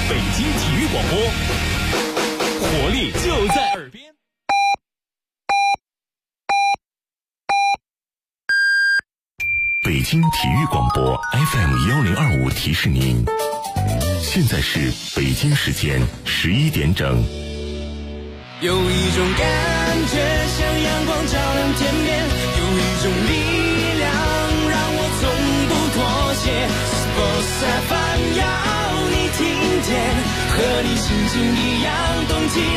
北京体育广播，活力就在耳边。 北京体育广播 FM1025 提示您，现在是北京时间11点整。 有一种感觉像阳光照亮天边，有一种力量让我从不妥协。Sports FM 要你听见，和你心情一样动起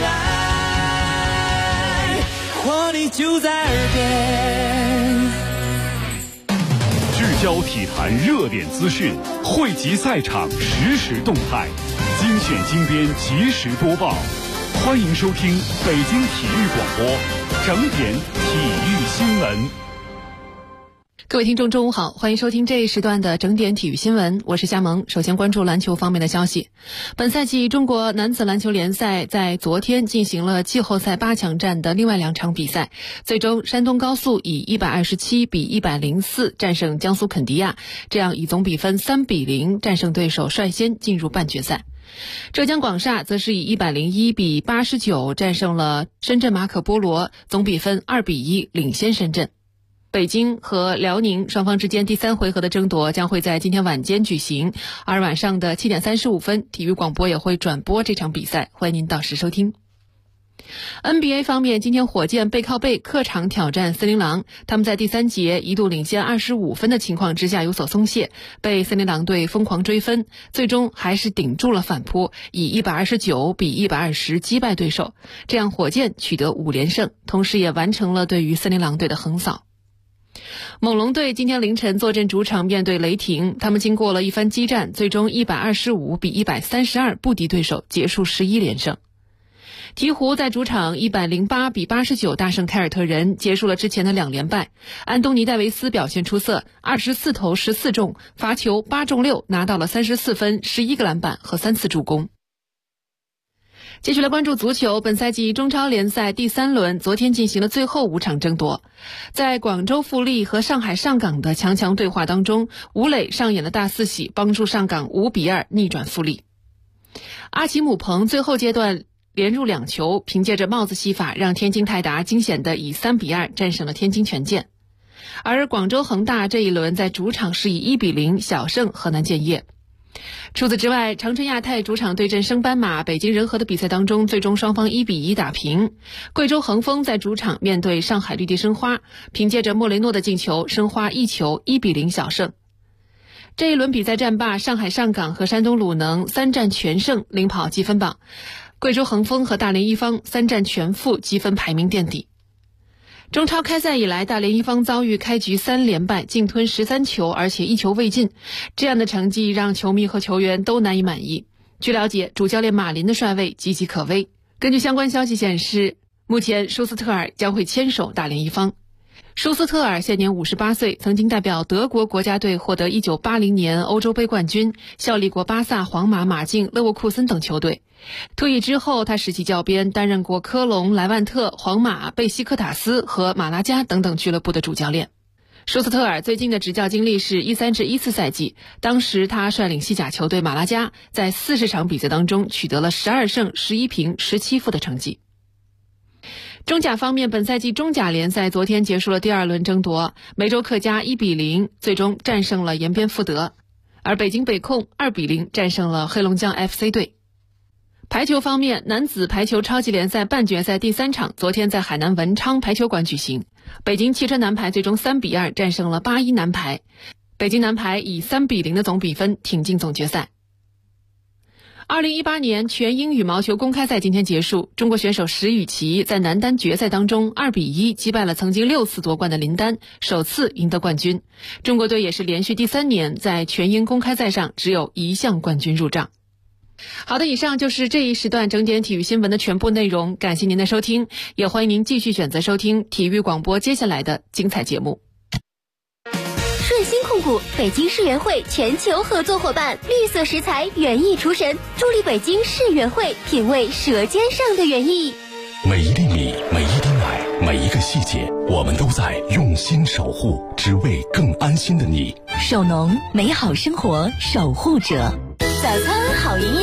来，活力就在耳边。 聚焦体坛热点资讯，汇集赛场实时动态，精选精编及时播报。欢迎收听北京体育广播整点体育新闻。 各位听众中午好，欢迎收听这一时段的整点体育新闻，我是夏萌。首先关注篮球方面的消息。本赛季中国男子篮球联赛在昨天进行了季后赛8强战的另外2场比赛，最终山东高速以127比104战胜江苏肯迪亚，这样以总比分3比0战胜对手，率先进入半决赛。浙江广厦则是以101比89战胜了深圳马可波罗，总比分2比1领先深圳。北京和辽宁双方之间第3回合的争夺将会在今天晚间举行，而晚上的7点35分，体育广播也会转播这场比赛，欢迎您到时收听。NBA 方面，今天火箭背靠背客场挑战森林狼，他们在第3节一度领先25分的情况之下有所松懈，被森林狼队疯狂追分，最终还是顶住了反扑，以129比120击败对手，这样火箭取得5连胜，同时也完成了对于森林狼队的横扫。猛龙队今天凌晨坐镇主场面对雷霆，他们经过了一番激战，最终125比132不敌对手，结束11连胜。鹈鹕在主场108比89大胜凯尔特人，结束了之前的2连败。安东尼戴维斯表现出色，24投14中，罚球8中6，拿到了34分、11个篮板和3次助攻。继续来关注足球，本赛季中超联赛第3轮昨天进行了最后5场争夺。在广州富力和上海上港的强强对话当中，吴磊上演了大四喜，帮助上港5比2逆转富力。阿奇姆彭最后阶段连入2球，凭借着帽子戏法让天津泰达惊险地以3比2战胜了天津权健。而广州恒大这一轮在主场是以1比0小胜河南建业。除此之外，长春亚泰主场对阵升班马北京人和的比赛当中，最终双方1比1打平。贵州恒丰在主场面对上海绿地申花，凭借着莫雷诺的进球，申花1球1比0小胜。这一轮比赛战罢，上海上港和山东鲁能3战全胜，领跑积分榜。贵州恒丰和大连一方3战全负，积分排名垫底。中超开赛以来，大连一方遭遇开局3连败，净吞13球，而且1球未进，这样的成绩让球迷和球员都难以满意。据了解，主教练马林的帅位岌岌可危。根据相关消息显示，目前舒斯特尔将会牵手大连一方。舒斯特尔现年58岁，曾经代表德国国家队获得1980年欧洲杯冠军，效力过巴萨、皇马、马竞、勒沃库森等球队。退役之后，他实习教鞭，担任过科隆、莱万特、皇马、贝西克塔斯和马拉加等等俱乐部的主教练。舒斯特尔最近的执教经历是13-14赛季，当时他率领西甲球队马拉加在40场比赛当中取得了12胜、11平、17负的成绩。中甲方面，本赛季中甲联赛昨天结束了第2轮争夺，梅州客家1比0最终战胜了延边富德，而北京北控2比0战胜了黑龙江 FC 队。排球方面，男子排球超级联赛半决赛第3场昨天在海南文昌排球馆举行，北京汽车男排最终3比2战胜了81男排，北京男排以3比0的总比分挺进总决赛。2018年全英羽毛球公开赛今天结束，中国选手石宇奇在男单决赛当中2比1击败了曾经6次夺冠的林丹，首次赢得冠军。中国队也是连续第3年在全英公开赛上只有1项冠军入账。好的，以上就是这一时段整点体育新闻的全部内容，感谢您的收听，也欢迎您继续选择收听体育广播接下来的精彩节目。 顺鑫控股北京世园会全球合作伙伴，绿色食材园艺厨神，助力北京世园会品味舌尖上的园艺。 每一粒米，每一滴奶，每一个细节，我们都在用心守护，只为更安心的你。 守农，美好生活守护者。早餐好营养，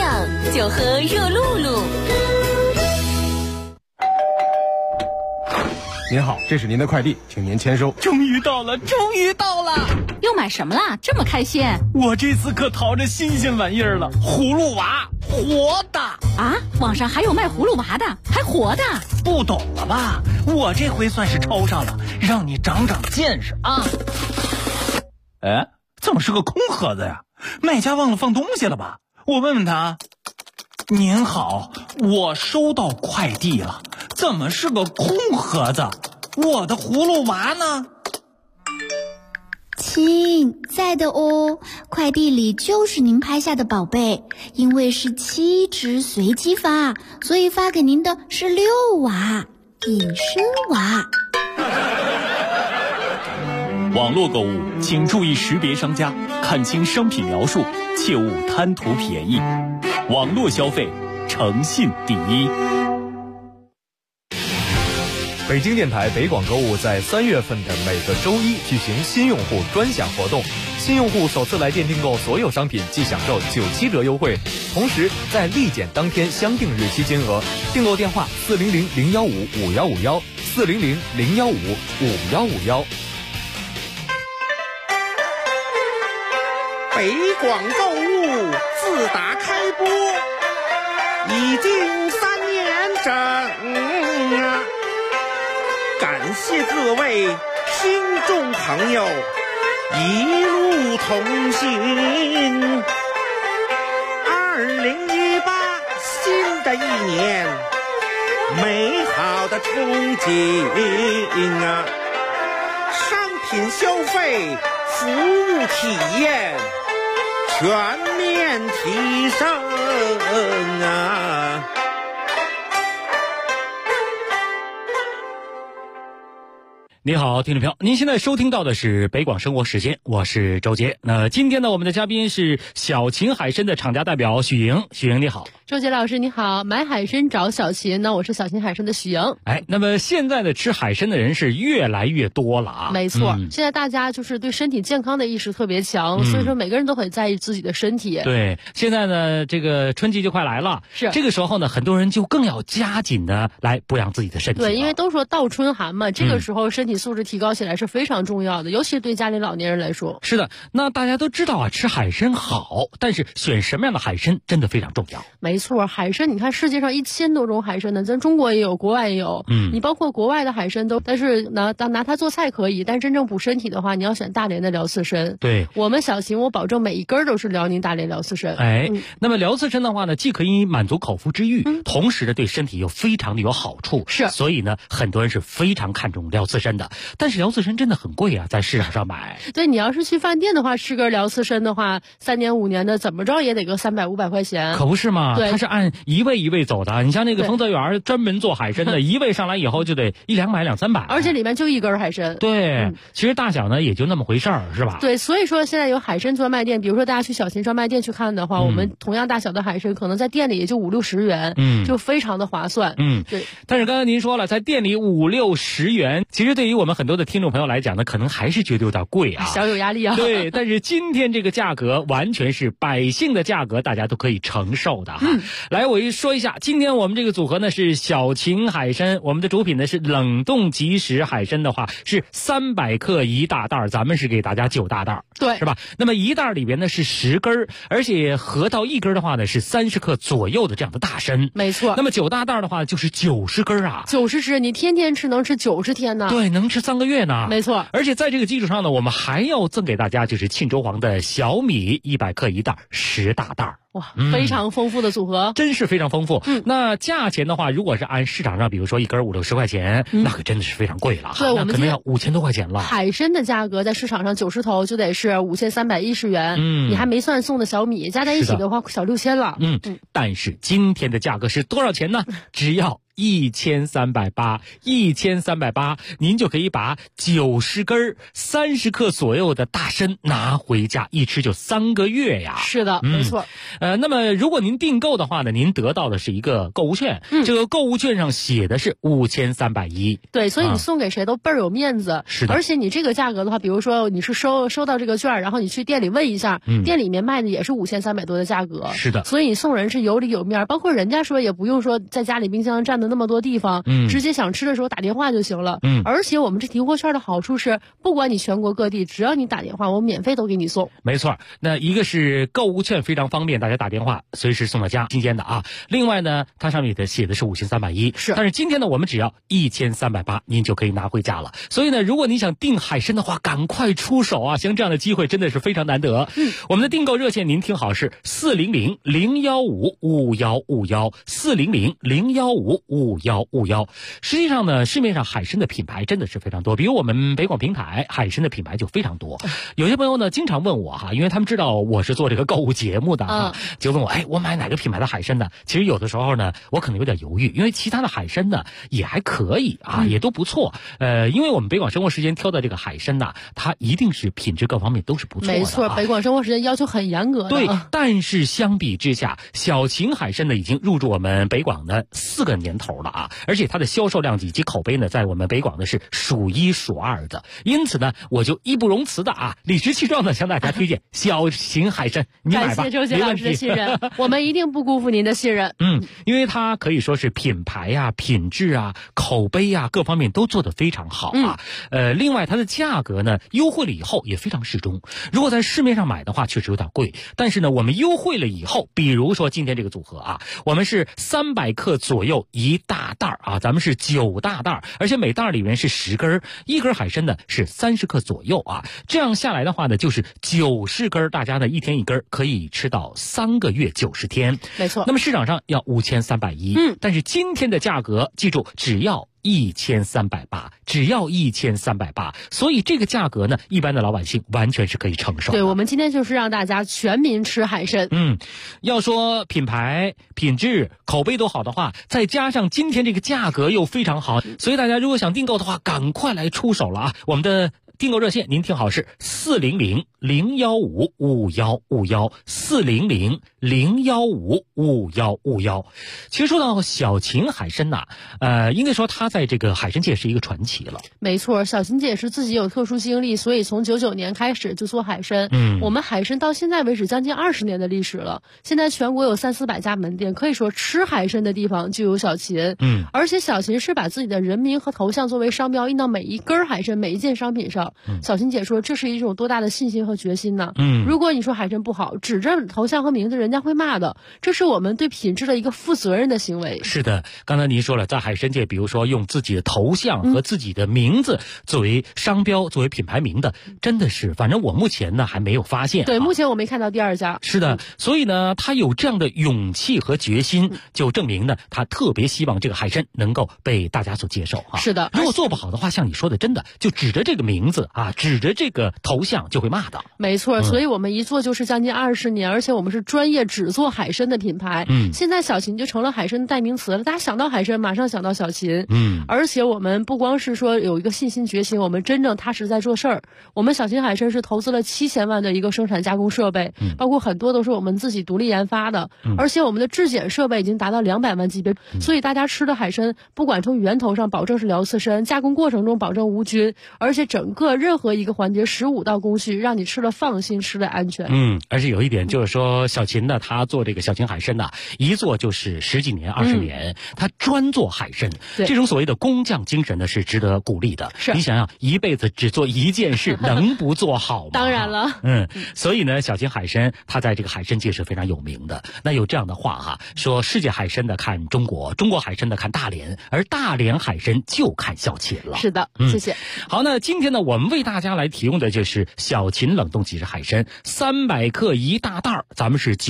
就喝热露露。 您好，这是您的快递，请您签收。 终于到了，终于到了！ 又买什么啦？这么开心？ 我这次可淘着新鲜玩意儿了，葫芦娃，活的啊！网上还有卖葫芦娃的，还活的？ 不懂了吧？我这回算是抽上了，让你长长见识啊！哎，怎么是个空盒子呀？卖家忘了放东西了吧？我问问他。您好，我收到快递了，怎么是个空盒子？我的葫芦娃呢？ 亲，在的哦，快递里就是您拍下的宝贝，因为是7只随机发，所以发给您的是6娃，隐身娃。 网络购物请注意识别商家，看清商品描述，切勿贪图便宜。网络消费，诚信第一。 北京电台北广购物在3月份的每个周一举行新用户专享活动，新用户首次来电订购所有商品即享受97折优惠，同时在立减当天相定日期金额，订购电话400-015-5151，400-015-5151。 北广购物自打开播已经3年整啊，感谢各位听众朋友一路同行。2018新的一年，美好的憧憬啊，商品消费，服务体验全面提升啊！ 你好，听众朋友，您现在收听到的是北广生活时间，我是周杰。那今天呢，我们的嘉宾是小秦海参的厂家代表许莹。许莹你好。 周杰老师你好，买海参找小秦，那我是小秦海参的许莹。 哎，那么现在的吃海参的人是越来越多了啊。 没错，现在大家就是对身体健康的意识特别强，所以说每个人都很在意自己的身体。 对，现在呢，这个春季就快来了， 是这个时候呢，很多人就更要加紧的来补养自己的身体。 对，因为都说倒春寒嘛，这个时候身体素质提高起来是非常重要的，尤其对家里老年人来说。 是的，那大家都知道啊，吃海参好，但是选什么样的海参真的非常重要。 没错，海参你看世界上1000多种海参呢，咱中国也有，国外也有。你包括国外的海参都，但是拿它做菜可以，但真正补身体的话，你要选大连的辽刺参。 对， 我们小秦我保证每一根都是辽宁大连辽刺参。 哎，那么辽刺参的话呢，既可以满足口腹之欲，同时呢对身体又非常的有好处。 是， 所以呢很多人是非常看重辽刺参的。但是辽刺参真的很贵啊，在市场上买。 对，你要是去饭店的话，吃根辽刺参的话，3年5年的怎么着也得个300、500块钱。 可不是嘛？ 对， 它是按一位一位走的。你像那个丰泽园专门做海参的，一位上来以后就得100-200、200-300， 而且里面就1根海参。 对，其实大小呢也就那么回事儿，是吧？ 对，所以说现在有海参专卖店，比如说大家去小秦专卖店去看的话，我们同样大小的海参可能在店里也就50-60元，就非常的划算。对。 但是刚才您说了，在店里50-60元，其实对于我们很多的听众朋友来讲呢，可能还是觉得有点贵啊， 小有压力啊。 对，但是今天这个价格完全是百姓的价格，大家都可以承受的哈。来，我说一下，今天我们这个组合呢是小秦海参，我们的主品呢是冷冻即食海参的话是300克1大袋，咱们是给大家9大袋， 对， 是吧？那么1袋里边呢是10根，而且合到1根的话呢是30克左右的这样的大参， 没错。 那么9大袋的话就是90根啊 ，90只，你天天吃能吃90天呢？ 对，能吃3个月呢。 没错。 而且在这个基础上呢，我们还要赠给大家就是沁州黄的小米100克1袋10大袋。 哇，非常丰富的组合， 真是非常丰富。那价钱的话，如果是按市场上，比如说1根50-60块钱，那可真的是非常贵了。 对，我们可能要5000多块钱了。 海参的价格在市场上90头就得是5310元，你还没算送的小米，加在一起的话小6000了。 但是今天的价格是多少钱呢？只要 1380，1380，您就可以把90根30克左右的大参拿回家，一吃就3个月呀。 是的，没错。 那么如果您订购的话呢，您得到的是一个购物券，这个购物券上写的是5310。 对，所以你送给谁都倍儿有面子。 是的。 而且你这个价格的话，比如说你是收到这个券，然后你去店里问一下，店里面卖的也是5300多的价格。 是的。 所以你送人是有里有面，包括人家说也不用说在家里冰箱占的那么多地方，直接想吃的时候打电话就行了。而且我们这提货券的好处是，不管你全国各地，只要你打电话，我免费都给你送。 没错，那一个是购物券非常方便，大家打电话随时送到家，新鲜的啊。另外呢，它上面写的是5310， 是。 但是今天呢，我们只要1380，您就可以拿回家了。所以呢，如果你想订海参的话，赶快出手啊！像这样的机会真的是非常难得。我们的订购热线您听好是400-015-5151，400-015-5151。实际上呢，市面上海参的品牌真的是非常多，比如我们北广平台海参的品牌就非常多。有些朋友呢经常问我哈，因为他们知道我是做这个购物节目的就问我，我买哪个品牌的海参呢？其实有的时候呢，我可能有点犹豫，因为其他的海参呢也还可以啊，也都不错。因为我们北广生活时间挑的这个海参呢，它一定是品质各方面都是不错的。 没错，北广生活时间要求很严格的。 对，但是相比之下，小秦海参呢已经入驻我们北广的4个年头了啊，而且它的销售量以及口碑呢，在我们北广呢是数1数2的。因此呢，我就义不容辞的理直气壮的向大家推荐小秦海参，你买吧， 感谢周杰老师的信任，我们一定不辜负您的信任。 因为它可以说是品牌啊、品质啊、口碑啊各方面都做得非常好啊。另外它的价格呢优惠了以后也非常适中。如果在市面上买的话，确实有点贵，但是呢，我们优惠了以后，比如说今天这个组合啊，我们是300克左右一大袋啊，咱们是9大袋，而且每袋里面是10根，一根海参呢是30克左右啊。这样下来的话呢，就是90根，大家呢一天一根，可以吃到3个月90天。 没错。 那么市场上要5310，但是今天的价格，记住只要1380，只要1380，所以这个价格呢，一般的老百姓完全是可以承受的。 对，我们今天就是让大家全民吃海参。 要说品牌、品质、口碑都好的话，再加上今天这个价格又非常好，所以大家如果想订购的话，赶快来出手了啊！我们的订购热线您听好是400-015-5151，400-015-5151。其实说到小秦海参呐，应该说它在这个海参界是一个传奇了。 没错，小秦姐是自己有特殊经历，所以从99年开始就做海参。我们海参到现在为止将近20年的历史了，现在全国有300-400家门店，可以说吃海参的地方就有小秦。而且小秦是把自己的人名和头像作为商标印到每一根海参、每一件商品上。小秦姐说，这是一种多大的信心和决心呢？如果你说海参不好，指着头像和名字，人家会骂的。这是我们对品质的一个负责任的行为。 是的，刚才您说了，在海参界，比如说用自己的头像和自己的名字作为商标、作为品牌名的，真的是，反正我目前呢还没有发现。 对，目前我没看到第2家。 是的，所以呢，他有这样的勇气和决心，就证明呢，他特别希望这个海参能够被大家所接受是的， 如果做不好的话，像你说的，真的就指着这个名字指着这个头像就会骂的。 没错，所以我们一做就是将近20年，而且我们是专业只做海参的品牌。现在小秦就成了海参的代名词了，大家想到海参马上想到小秦。而且我们不光是说有一个信心决心，我们真正踏实在做事儿。我们小秦海参是投资了7000万的一个生产加工设备，包括很多都是我们自己独立研发的，而且我们的质检设备已经达到200万级别，所以大家吃的海参不管从源头上保证是辽刺参，加工过程中保证无菌，而且整个任何一个环节15道工序，让你吃了放心，吃了安全。 而且有一点就是说，小秦呢，他做这个小秦海参呢，一做就是10几年、20年，他专做海参，这种所谓的工匠精神呢，是值得鼓励的。 是， 你想想，一辈子只做一件事，能不做好吗？ 当然了。 所以呢，小秦海参他在这个海参界是非常有名的。那有这样的话说世界海参的看中国，中国海参的看大连，而大连海参就看小秦了。 是的，谢谢。 好，那今天呢，我们为大家来提供的就是小秦冷冻即食海参，300克一大袋，咱们是9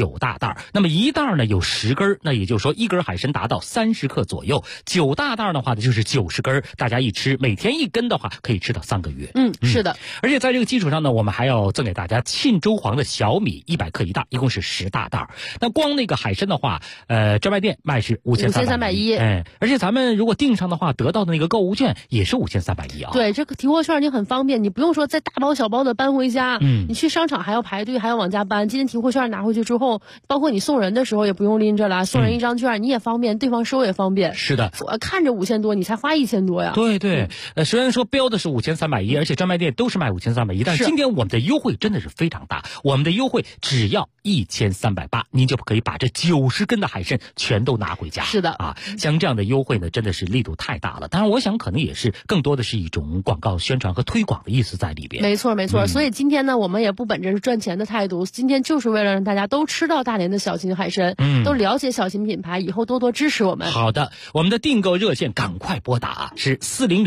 9大袋，那么一袋呢有10根，那也就是说一根海参达到30克左右，9大袋的话呢就是90根，大家一吃每天1根的话可以吃到3个月。 是的。 而且在这个基础上呢，我们还要赠给大家沁州黄的小米100克一袋，一共是10大袋。那光那个海参的话，专卖店卖是5310，而且咱们如果订上的话，得到的那个购物券也是5310啊。 对，这个提货券你很方便，你不用说再大包小包的搬回家，你去商场还要排队，还要往家搬。今天提货券拿回去之后，包括你送人的时候也不用拎着了，送人一张券你也方便，对方收也方便。 是的， 我看着5000多，你才花1000多呀。 对对，虽然说标的是5310，而且专卖店都是卖5310，但是今天我们的优惠真的是非常大，我们的优惠只要1380，您就可以把这90根的海参全都拿回家。 是的啊，像这样的优惠呢，真的是力度太大了。当然，我想可能也是更多的是一种广告宣传和推广的意思在里边。 没错没错，所以今天呢，我们也不本着是赚钱的态度，今天就是为了让大家都吃到大连的小秦海参，都了解小秦品牌，以后多多支持我们。 好的，我们的订购热线赶快拨打是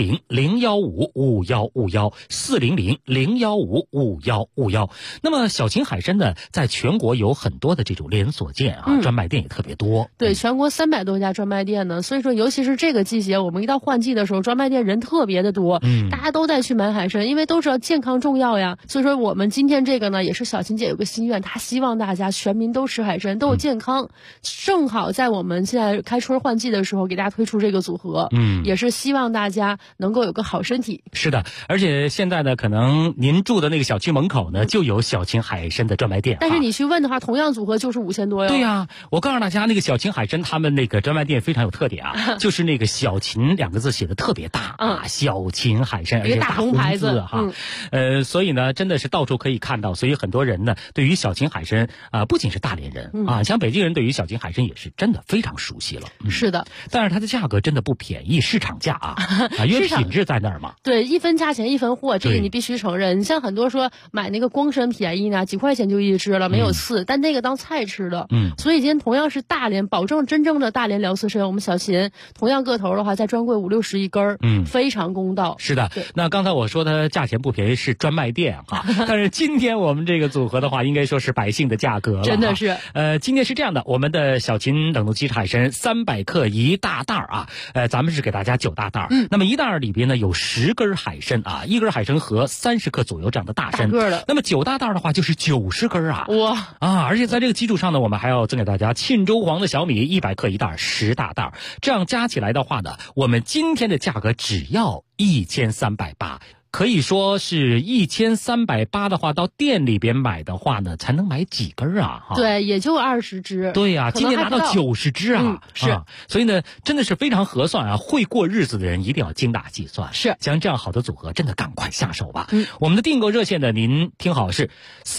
400-015-5151，400-015-5151。那么小秦海参呢，在全国有很多的这种连锁店啊，专卖店也特别多。 对，全国300多家专卖店呢，所以说尤其是这个季节，我们一到换季的时候，专卖店人特别的多，大家都在去买海参，因为都知道健康重要呀。所以说我们今天这个呢，也是小秦姐有个心愿，她希望大家全民都吃海参，都有健康。正好在我们现在开春换季的时候，给大家推出这个组合，也是希望大家能够有个好身体。 是的，而且现在呢，可能您住的那个小区门口呢，就有小秦海参的专卖店。 但是你去问的话，同样组合就是5000多哟。 对呀，我告诉大家，那个小秦海参他们那个专卖店非常有特点啊，就是那个小秦2个字写的特别大啊，小秦海参，而且大红牌子哈。所以呢，真的是到处可以看到，所以很多人呢，对于小秦海参不仅是大连人啊，像北京人对于小秦海参也是真的非常熟悉了。 是的， 但是它的价格真的不便宜，市场价啊，因为品质在那儿嘛。 对，一分价钱一分货，这个你必须承认。你像很多说买那个光参便宜呢，几块钱就一只了，没有刺，但那个当菜吃的。所以今天同样是大连，保证真正的大连辽刺参，我们小秦同样个头的话，在专柜50-60一根，非常公道。 是的，那刚才我说它价钱不便宜是专卖店哈，但是今天我们这个组合的话，应该说是百姓的价格了。 真的是。 今天是这样的，我们的小秦冷冻鸡海参300克一大袋啊，咱们是给大家9大袋。那么一袋里边呢有10根海参啊，一根海参和30克左右这样的大参。那么9大袋的话就是90根啊。 哇啊！而且在这个基础上呢，我们还要赠给大家沁州黄的小米100克一袋，10大袋，这样加起来的话呢，我们今天的价格只要1380。可以说是1380的话，到店里边买的话呢，才能买几根啊？ 对，也就20只。 对呀，今天拿到90只啊！ 是， 所以呢，真的是非常合算啊！会过日子的人一定要精打细算。 是， 像这样好的组合，真的赶快下手吧。我们的订购热线呢，您听好是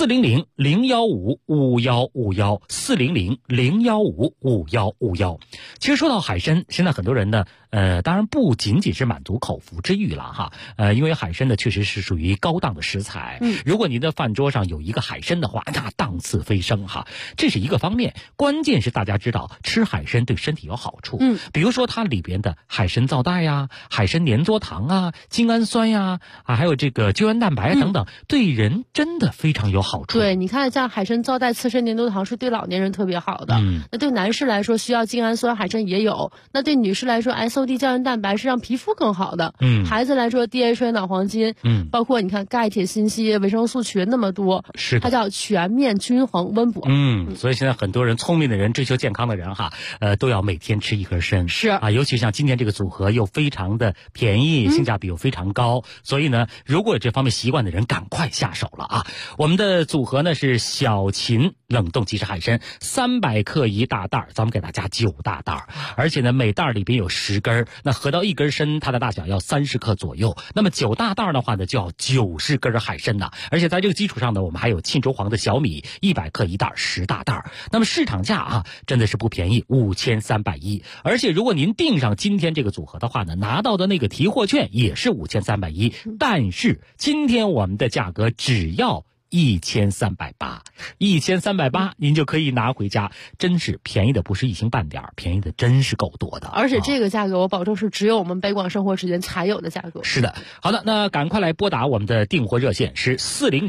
400-015-5151，400-015-5151。其实说到海参，现在很多人呢，当然不仅仅是满足口腹之欲了哈，因为海参呢确实是属于高档的食材。如果您的饭桌上有一个海参的话，那档次飞升哈，这是一个方面。关键是大家知道吃海参对身体有好处，比如说它里边的海参皂带呀、海参粘唑糖啊、精氨酸呀还有这个胶原蛋白等等，对人真的非常有好处。 对，你看像海参皂带、刺参粘唑糖是对老年人特别好的。那对男士来说需要精氨酸，海参也有。那对女士来说 SOD 胶原蛋白是让皮肤更好的。孩子来说 DHA 脑黄金，包括你看钙、铁、锌、硒、维生素群那么多， 是它叫全面均衡温补。 所以现在很多人聪明的人、追求健康的人哈，都要每天吃一根参。 是啊，尤其像今天这个组合又非常的便宜，性价比又非常高，所以呢，如果有这方面习惯的人，赶快下手了啊！我们的组合呢是小秦冷冻即食海参300克一大袋，咱们给大家9大袋，而且呢每袋里边有10根，那合到一根参，它的大小要30克左右。那么9大袋的话呢，就要90根海参呢。而且在这个基础上呢，我们还有沁州黄的小米100克一袋，10大袋。那么市场价啊，真的是不便宜，5310。而且如果您订上今天这个组合的话呢，拿到的那个提货券也是5310。但是今天我们的价格只要 1380，1380，您就可以拿回家，真是便宜的不是一星半点，便宜的真是够多的。 而且这个价格我保证是只有我们北广生活时间才有的价格。 是的，好的，那赶快来拨打我们的订货热线是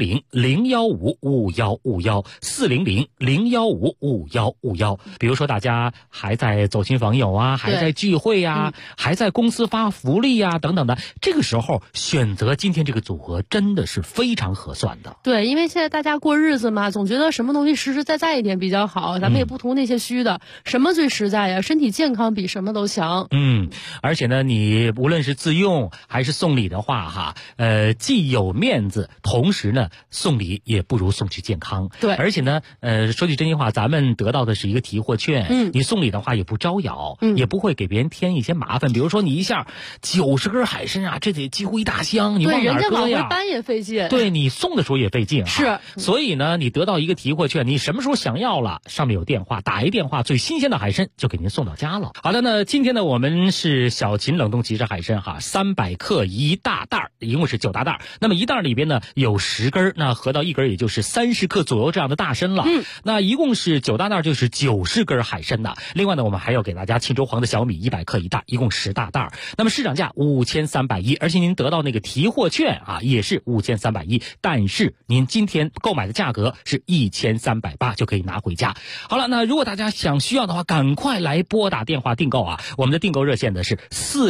400-015-5151，400-015-5151。比如说大家还在走亲访友啊，还在聚会啊，还在公司发福利啊等等的，这个时候选择今天这个组合真的是非常合算的。 对，因为现在大家过日子嘛，总觉得什么东西实实在在一点比较好，咱们也不图那些虚的，什么最实在呀？身体健康比什么都强。 而且呢，你无论是自用还是送礼的话哈，既有面子，同时呢送礼也不如送去健康。 对， 而且呢，说句真心话，咱们得到的是一个提货券，你送礼的话也不招摇，也不会给别人添一些麻烦。比如说你一下90根海参啊，这得几乎一大箱，你往哪儿搁呀？ 对，人家往回搬也费劲。 对，你送的时候也费劲。 是， 所以呢，你得到一个提货券，你什么时候想要了，上面有电话，打一电话，最新鲜的海参就给您送到家了。好的，那今天呢，我们是小秦冷冻即食海参哈，300克一大袋，一共是9大袋。那么一袋里边呢有10根，那合到一根也就是30克左右这样的大参了。那一共是9大袋，就是90根海参的。另外呢，我们还要给大家沁州黄的小米100克一袋，一共10大袋。那么市场价5310，而且您得到那个提货券啊，也是5310，但是您今天购买的价格是1380，就可以拿回家。好了，那如果大家需要的话，赶快来拨打电话订购啊！我们的订购热线呢是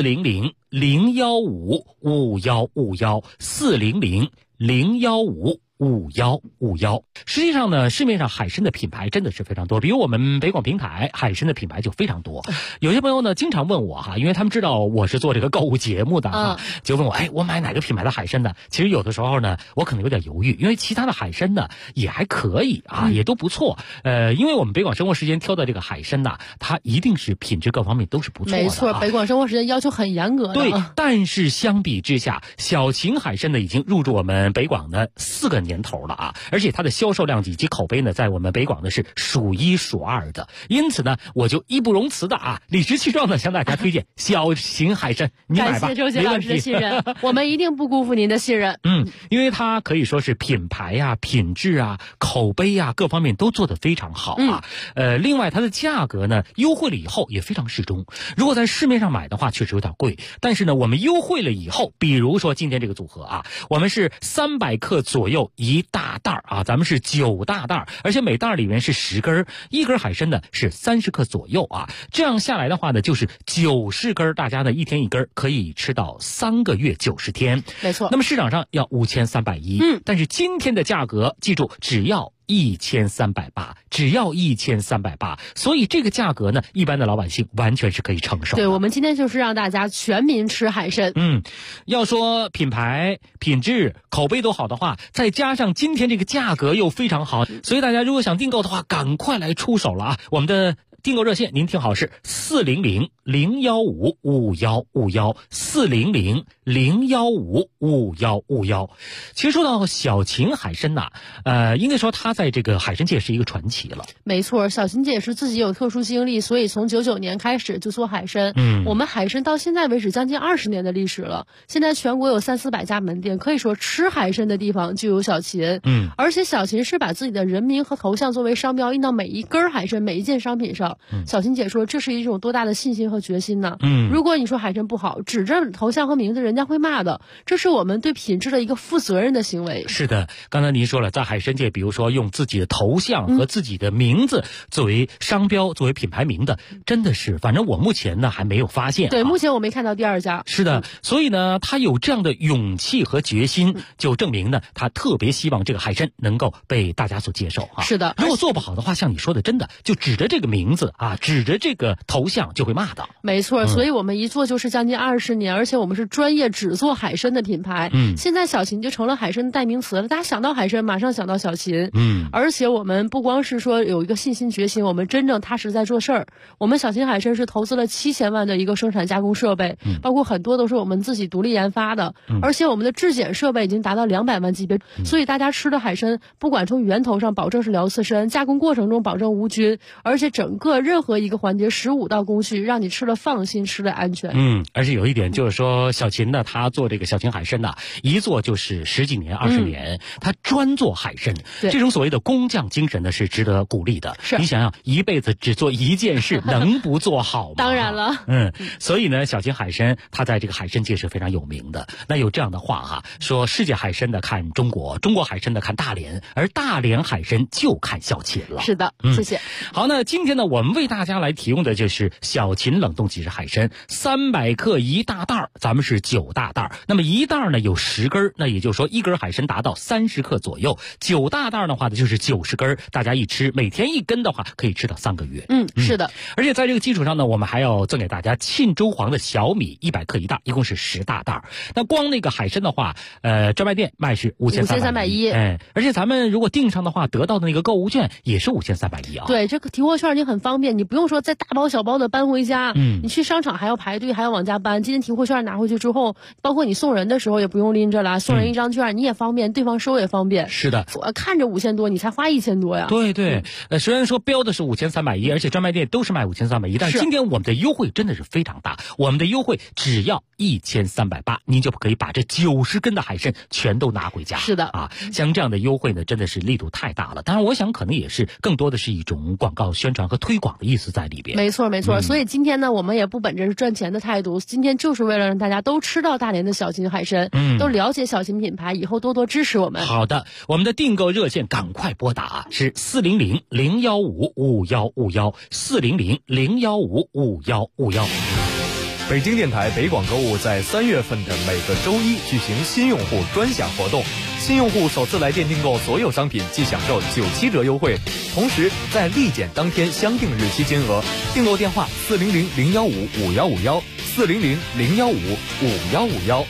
400-015-5151，400-015-5151。实际上呢，市面上海参的品牌真的是非常多，比如我们北广平台海参的品牌就非常多。有些朋友呢经常问我哈，因为他们知道我是做这个购物节目的哈，就问我我买哪个品牌的海参呢？其实有的时候呢，我可能有点犹豫，因为其他的海参呢也还可以啊，也都不错。因为我们北广生活时间挑的这个海参呐，它一定是品质各方面都是不错的。 没错，北广生活时间要求很严格的。 对，但是相比之下，小秦海参呢已经入驻我们北广的4个年头了啊，而且它的销售量以及口碑呢，在我们北广呢是数1数2的。因此呢，我就义不容辞的理直气壮的向大家推荐小秦海参，你买吧， 感谢周杰老师的信任，我们一定不辜负您的信任。 因为它可以说是品牌啊、品质啊、口碑啊各方面都做得非常好啊。另外它的价格呢，优惠了以后也非常适中。如果在市面上买的话，确实有点贵，但是呢，我们优惠了以后，比如说今天这个组合啊，我们是300克左右一大袋啊，咱们是9大袋，而且每袋里面是10根，一根海参呢是30克左右啊。这样下来的话呢，就是90根，大家呢一天一根，可以吃到3个月90天。 没错。 那么市场上要5310，但是今天的价格，记住只要1380，只要1380，所以这个价格呢，一般的老百姓完全是可以承受的。 对，我们今天就是让大家全民吃海参。 要说品牌、品质、口碑都好的话，再加上今天这个价格又非常好，所以大家如果想订购的话，赶快来出手了啊！我们的订购热线您听好是400-015-5151，400-015-5151。其实说到小秦海参呐，应该说他在这个海参界是一个传奇了。 没错，小秦姐是自己有特殊经历，所以从99年开始就做海参。我们海参到现在为止将近20年的历史了，现在全国有300-400家门店，可以说吃海参的地方就有小秦。而且小秦是把自己的人名和头像作为商标印到每一根海参、每一件商品上。小秦姐说，这是一种多大的信心和决心呢？如果你说海参不好，指着头像和名字，人家会骂的。这是我们对品质的一个负责任的行为。 是的，刚才您说了，在海参界，比如说用自己的头像和自己的名字作为商标、作为品牌名的，真的是，反正我目前呢还没有发现。 对，目前我没看到第2家。 是的，所以呢，他有这样的勇气和决心，就证明呢，他特别希望这个海参能够被大家所接受啊。 是的， 如果做不好的话，像你说的，真的就指着这个名字啊，指着这个头像就会骂的。 没错，所以我们一做就是将近20年，而且我们是专业只做海参的品牌。现在小秦就成了海参的代名词了，大家想到海参马上想到小秦。而且我们不光是说有一个信心决心，我们真正踏实在做事儿。我们小秦海参是投资了7000万的一个生产加工设备，包括很多都是我们自己独立研发的，而且我们的质检设备已经达到200万级别，所以大家吃的海参不管从源头上保证是辽刺参，加工过程中保证无菌，而且整个课任何一个环节15道工序，让你吃了放心，吃了安全。 而且有一点就是说，小秦呢，他做这个小秦海参呢，一做就是10几年、20年，他专做海参。这种所谓的工匠精神呢，是值得鼓励的。 是， 你想想，一辈子只做一件事，能不做好吗？ 当然了。 所以呢，小秦海参他在这个海参界是非常有名的。那有这样的话哈，说世界海参的看中国，中国海参的看大连，而大连海参就看小秦了。 是的，谢谢。 好，那今天呢，我们为大家来提供的就是小秦冷冻即食海参，300克一大袋，咱们是9大袋。那么一袋呢有10根，那也就是说1根海参达到30克左右，9大袋的话呢就是90根，大家一吃，每天1根的话可以吃到3个月。 是的。 而且在这个基础上呢，我们还要赠给大家沁州黄的小米100克一袋，一共是10大袋。那光那个海参的话，专卖店卖是5310，而且咱们如果订上的话，得到的那个购物券也是5310啊。 对，这个提货券你很方便，你不用说再大包小包的搬回家，你去商场还要排队，还要往家搬。今天提货券拿回去之后，包括你送人的时候也不用拎着了，送人一张券你也方便，对方收也方便。 是的， 我看着5000多，你才花1000多呀。 对，虽然说标的是5310，而且专卖店都是卖5310，但是今天我们的优惠真的是非常大，我们的优惠只要1380，您就可以把这90根的海参全都拿回家。 是的啊，像这样的优惠呢，真的是力度太大了。当然，我想可能也是更多的是一种广告宣传和推广的意思在里边。 没错，所以今天呢，我们也不本着是赚钱的态度，今天就是为了让大家都吃到大连的小秦海参，都了解小秦品牌，以后多多支持我们。 好的，我们的订购热线赶快拨打，是400-015-5151，400-015-5151。 北京电台北广购物在3月份的每个周一举行新用户专享活动，新用户首次来电订购所有商品即享受97折优惠，同时在立减当天相定日期金额。订购电话400-015-5151，400-015-5151。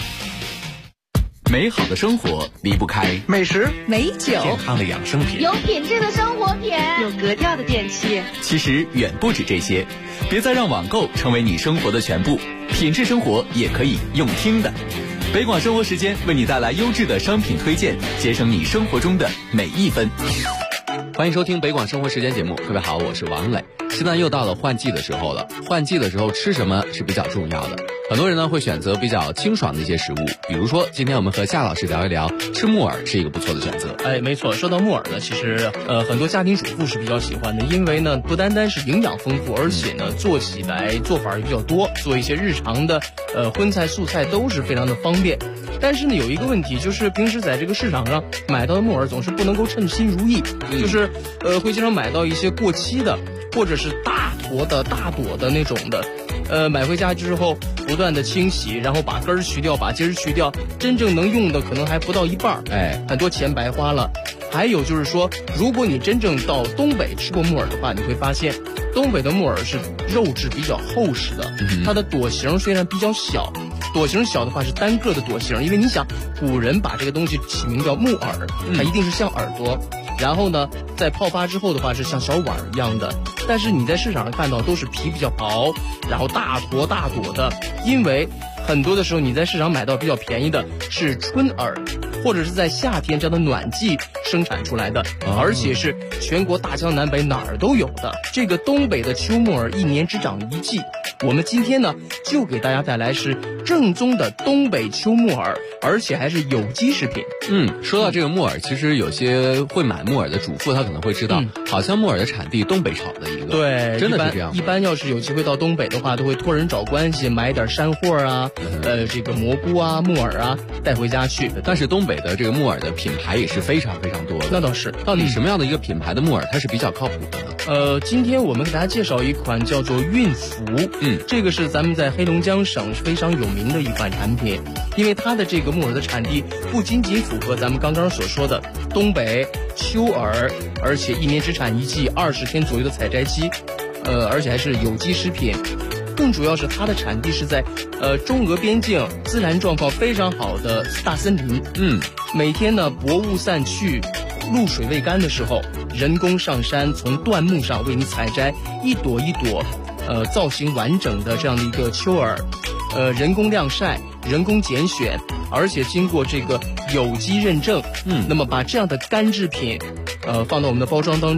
美好的生活离不开美食、 美酒、 健康的养生品、 有品质的生活品、 有格调的电器。 其实远不止这些，别再让网购成为你生活的全部，品质生活也可以用听的。北广生活时间为你带来优质的商品推荐，节省你生活中的每一分。 欢迎收听北广生活时间节目，各位好，我是王磊。现在又到了换季的时候了，换季的时候吃什么是比较重要的。很多人呢会选择比较清爽的一些食物，比如说今天我们和夏老师聊一聊，吃木耳是一个不错的选择。 没错，说到木耳呢，其实很多家庭主妇是比较喜欢的，因为呢不单单是营养丰富，而且呢做起来做法也比较多，做一些日常的荤菜素菜都是非常的方便。但是呢有一个问题，就是平时在这个市场上买到的木耳总是不能够称心如意，就是会经常买到一些过期的，或者是大坨的大朵的那种的。买回家之后不断的清洗，然后把根儿去掉，把筋儿去掉，真正能用的可能还不到一半，很多钱白花了。还有就是说，如果你真正到东北吃过木耳的话，你会发现东北的木耳是肉质比较厚实的，它的朵形虽然比较小，朵形小的话是单个的朵形，因为你想古人把这个东西起名叫木耳，它一定是像耳朵，然后呢在泡发之后的话是像小碗一样的，但是你在市场上看到都是皮比较薄，然后大坨大朵的，因为很多的时候你在市场买到比较便宜的是春耳，或者是在夏天这样的暖季生产出来的，而且是全国大江南北哪儿都有的。这个东北的秋木耳1年只长1季，我们今天呢就给大家带来是正宗的东北秋木耳，而且还是有机食品。 说到这个木耳，其实有些会买木耳的主妇他可能会知道，好像木耳的产地东北炒的一个， 对， 真的是这样。 一般要是有机会到东北的话，都会托人找关系买点山货啊，这个蘑菇啊、木耳啊带回家去。 但是东北的这个木耳的品牌也是非常非常多的。 那倒是， 到底什么样的一个品牌的木耳它是比较靠谱的呢？ 今天我们给大家介绍一款叫做韵福，这个是咱们在黑龙江省非常有名的一款产品，因为它的这个木耳的产地不仅仅符合咱们刚刚所说的东北秋耳，而且1年只产1季，20天左右的采摘期，而且还是有机食品。更主要是它的产地是在中俄边境自然状况非常好的大森林，每天呢薄雾散去，露水未干的时候，人工上山从椴木上为你采摘一朵一朵造型完整的这样的一个秋耳，人工晾晒，人工拣选，而且经过这个有机认证，那么把这样的干制品放到我们的包装当中，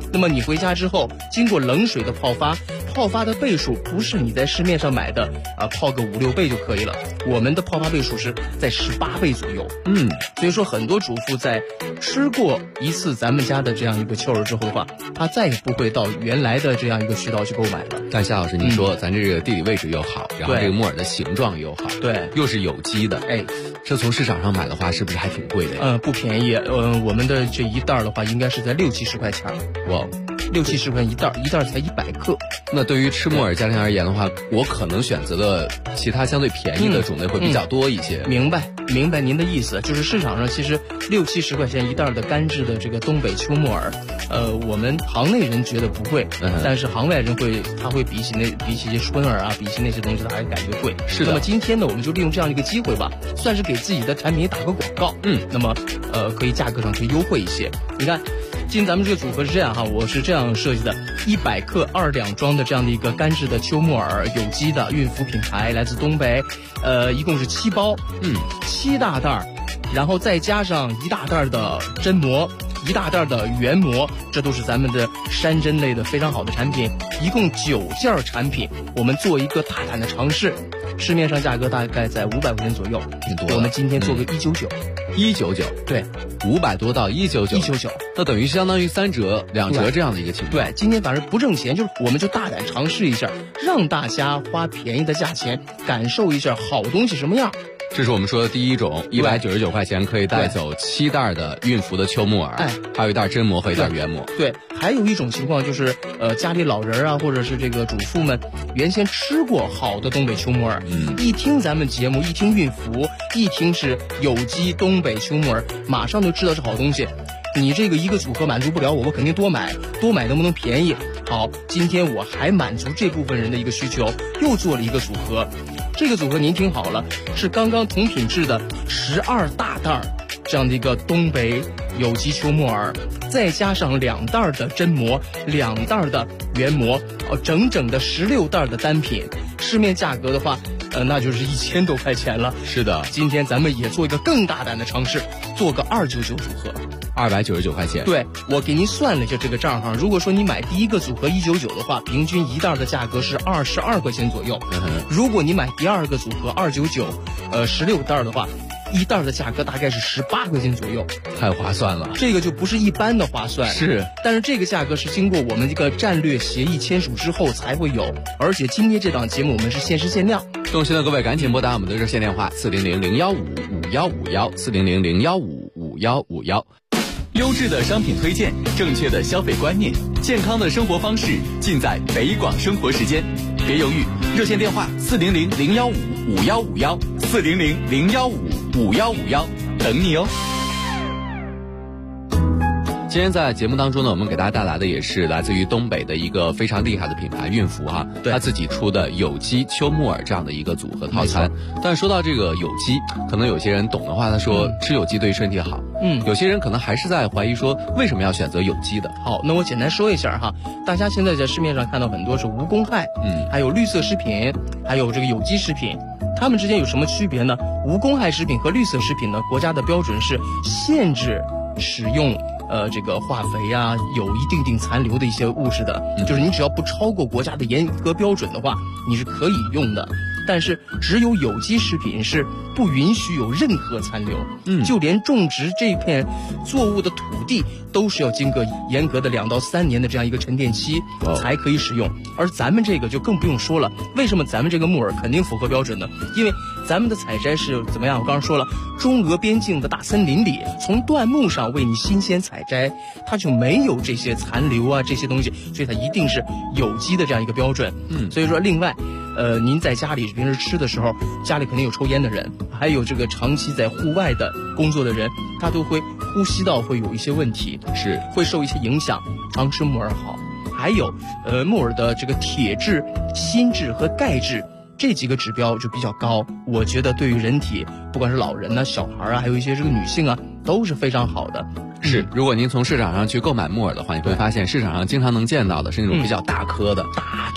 那么你回家之后，经过冷水的泡发，泡发的倍数不是你在市面上买的泡个5、6倍就可以了，我们的泡发倍数是在18倍左右。所以说很多主妇在吃过一次咱们家的这样一个秋儿之后的话，他再也不会到原来的这样一个渠道去购买了。 但夏老师，您说咱这个地理位置又好，然后这个木耳的形状又好， 对， 又是有机的，这从市场上买的话是不是还挺贵的呀？ 不便宜。我们的这一袋的话，应该是在60、70块钱。 哇 ，60、70块一袋，一袋才100克。 那对于吃木耳家庭而言的话，我可能选择的其他相对便宜的种类会比较多一些。 明白您的意思，就是市场上其实60、70块钱一袋的干制的这个东北秋木耳，我们行内人觉得不贵，但是行外人他会比起一些春耳啊，比起那些东西他还感觉贵。 是的。 那么今天呢，我们就利用这样一个机会吧，算是给自己的产品打个广告。那么可以价格上可以优惠一些。你看，今天咱们这个组合是这样哈，我是这样设计的：100克2两装的这样的一个干制的秋木耳，有机的孕妇品牌，来自东北，一共是7包，7大袋，然后再加上1大袋的榛蘑，1大袋的原蘑，这都是咱们的山珍类的非常好的产品，一共9件产品，我们做一个大胆的尝试，市面上价格大概在500块钱左右， 挺多的。 我们今天做个199，199， 对，500多到199，那等于相当于3折、2折这样的一个情况。 对，今天反正不挣钱，就是我们就大胆尝试一下，让大家花便宜的价钱感受一下好东西什么样。 这是我们说的第一种，199块钱可以带走7袋的孕妇的秋木耳，还有一袋榛蘑和一袋原蘑。 对，还有一种情况就是，家里老人啊，或者是这个主妇们原先吃过好的东北秋木耳，一听咱们节目，一听孕妇，一听是有机东北秋木耳，马上就知道是好东西。你这个一个组合满足不了我肯定多买能不能便宜？好，今天我还满足这部分人的一个需求，又做了一个组合。这个组合您听好了，是刚刚同品质的12大袋这样的一个东北有机秋木耳，再加上2袋的榛蘑，2袋的原蘑，整整的16袋的单品，市面价格的话，那就是1000多块钱了。 是的， 今天咱们也做一个更大胆的尝试，做个299组合。 299块钱。 对，我给您算了一下这个账哈，如果说你买第一个组合199的话，平均一袋的价格是22块钱左右。如果你买第二个组合299，16袋的话，一袋的价格大概是18块钱左右， 太划算了。 这个就不是一般的划算， 是。 但是这个价格是经过我们这个战略协议签署之后才会有，而且今天这档节目我们是限时限量。 动心的各位赶紧拨打我们的热线电话400-015-5151，400-015-5151。 优质的商品推荐，正确的消费观念，健康的生活方式，尽在北广生活时间。别犹豫，热线电话400-015-5151，400-015-5151，等你哦。 今天在节目当中呢，我们给大家带来的也是来自于东北的一个非常厉害的品牌孕妇哈，他自己出的有机秋木耳这样的一个组合套餐。但说到这个有机，可能有些人懂的话，他说吃有机对身体好。有些人可能还是在怀疑说为什么要选择有机的。 好，那我简单说一下哈，大家现在在市面上看到很多是无公害，还有绿色食品，还有这个有机食品。它们之间有什么区别呢？无公害食品和绿色食品呢，国家的标准是限制使用这个化肥啊，有一定残留的一些物质的，就是你只要不超过国家的严格标准的话，你是可以用的。但是只有有机食品是不允许有任何残留，就连种植这片作物的土地都是要经过严格的2到3年的这样一个沉淀期才可以使用。而咱们这个就更不用说了，为什么咱们这个木耳肯定符合标准呢？因为咱们的采摘是怎么样？我刚刚说了，中俄边境的大森林里，从椴木上为你新鲜采摘，它就没有这些残留啊这些东西，所以它一定是有机的这样一个标准。所以说另外您在家里平时吃的时候，家里肯定有抽烟的人，还有这个长期在户外的工作的人，他都会呼吸道会有一些问题， 是会受一些影响。常吃木耳好，还有木耳的这个铁质、锌质和钙质这几个指标就比较高，我觉得对于人体，不管是老人啊、小孩啊，还有一些这个女性啊，都是非常好的。 是，如果您从市场上去购买木耳的话，你会发现市场上经常能见到的是那种比较大颗的、 大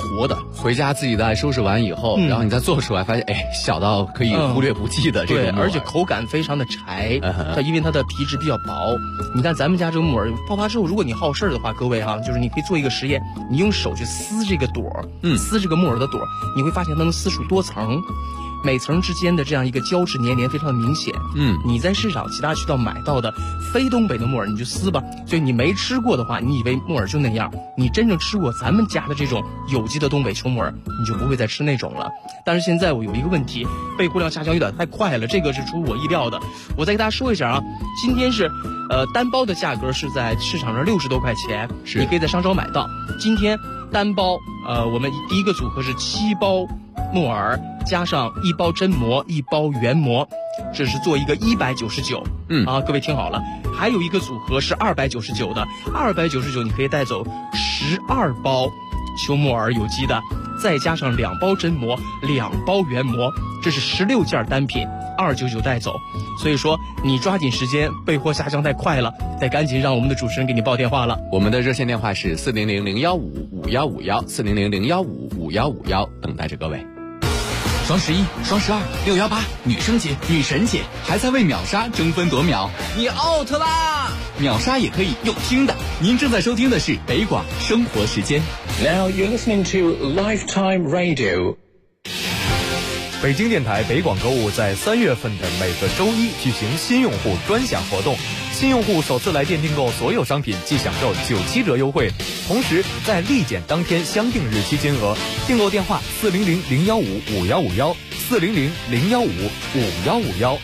坨的。 回家自己再收拾完以后，然后你再做出来，发现小到可以忽略不计的这个木耳， 对，而且口感非常的柴，它因为它的皮质比较薄。你看咱们家这个木耳爆发之后，如果你好事的话，各位哈，就是你可以做一个实验，你用手去撕这个朵，撕这个木耳的朵，你会发现它能撕出多层。每层之间的这样一个胶质粘连非常的明显。你在市场其他渠道买到的非东北的木耳你就撕吧，所以你没吃过的话，你以为木耳就那样，你真正吃过咱们家的这种有机的东北秋木耳，你就不会再吃那种了。但是现在我有一个问题，备货量下降有点太快了，这个是出乎我意料的。我再给大家说一下啊，今天是单包的价格是在市场上60多块钱，你可以在商超买到。今天单包我们第一个组合是7包木耳加上1包真膜1包原膜，这是做一个199。各位听好了，还有一个组合是299的，299你可以带走12包秋木耳有机的，再加上2包真膜2包原膜，这是16件单品，299带走。所以说你抓紧时间，备货下降太快了，得赶紧让我们的主持人给你报电话了。 我们的热线电话是400-015-5151 400-015-5151，等待着各位。 双11、双12、618，女生节、女神节，还在为秒杀争分夺秒，你 out 啦！秒杀也可以用听的。您正在收听的是北广生活时间。 Now you're listening to Lifetime Radio。 北京电台北广购物在3月份的每个周一举行新用户专享活动，新用户首次来电订购所有商品即享受97折优惠，同时在立减当天相定日期金额。订购电话400-015-5151 400-015-5151。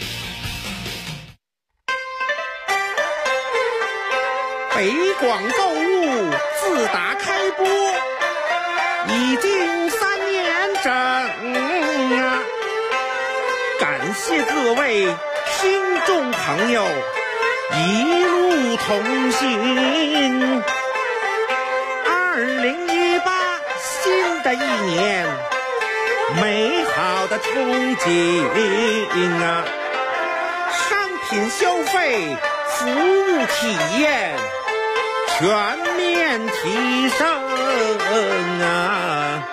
北广购物自打开播已经3年整啊！感谢各位听众朋友一路同行。2018新的一年，美好的憧憬啊！商品消费、服务体验全面提升啊！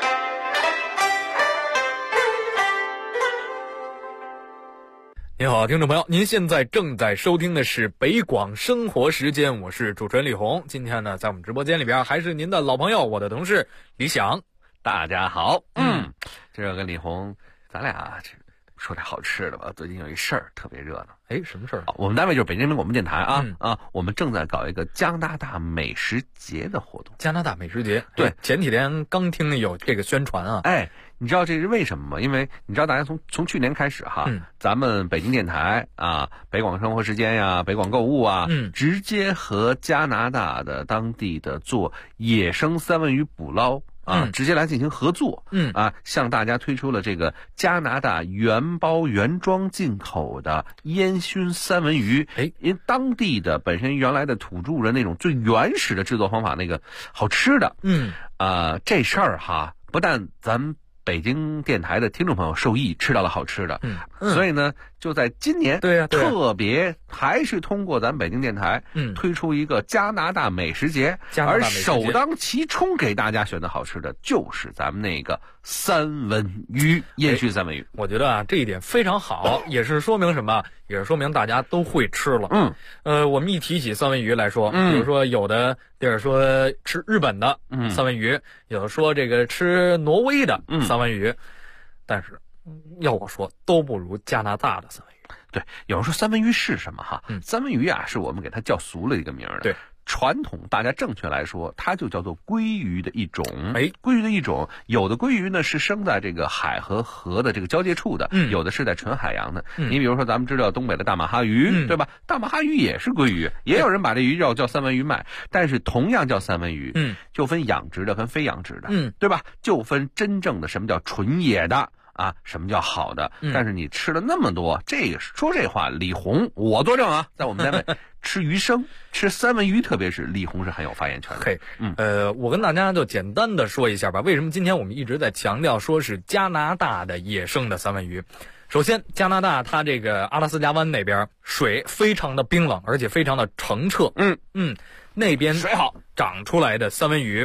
您好，听众朋友，您现在正在收听的是北广生活时间，我是主持人李红。今天呢，在我们直播间里边还是您的老朋友，我的同事李想。 大家好，这跟李红，咱俩说点好吃的吧。最近有一事儿特别热闹， 什么事儿？ 我们单位就是北京广播电台我们正在搞一个加拿大美食节的活动。 加拿大美食节， 对， 前几天刚听有这个宣传啊。 你知道这是为什么吗？因为你知道大家从去年开始咱们北京电台北广生活时间呀、北广购物直接和加拿大的当地的做野生三文鱼捕捞直接来进行合作，向大家推出了这个加拿大原包原装进口的烟熏三文鱼。因为当地的本身原来的土著人那种最原始的制作方法，那个好吃的，这事儿不但咱们北京电台的听众朋友受益，吃到了好吃的，所以呢，就在今年，特别还是通过咱北京电台，推出一个加拿大美食节，而首当其冲给大家选的好吃的就是咱们那个三文鱼，烟熏三文鱼。 我觉得这一点非常好，也是说明什么？也是说明大家都会吃了。我们一提起三文鱼来说，比如说有的地儿说吃日本的三文鱼，有的说这个吃挪威的三文鱼，但是要我说都不如加拿大的三文鱼。 对，有人说三文鱼是什么三文鱼是我们给它叫俗了一个名的。 对， 传统大家正确来说，它就叫做鲑鱼的一种。鲑鱼的一种，有的鲑鱼呢是生在这个海和河的这个交界处的，有的是在纯海洋的。你比如说咱们知道东北的大马哈鱼，对吧？大马哈鱼也是鲑鱼，也有人把这鱼肉叫三文鱼卖，但是同样叫三文鱼，就分养殖的跟非养殖的，对吧？就分真正的什么叫纯野的。什么叫好的？但是你吃了那么多，说这话，李红我作证在我们单位吃鱼生、吃三文鱼，特别是李红是很有发言权的。我跟大家就简单的说一下吧，为什么今天我们一直在强调说是加拿大的野生的三文鱼？首先，加拿大它这个阿拉斯加湾那边水非常的冰冷，而且非常的澄澈。那边水好， 长出来的三文鱼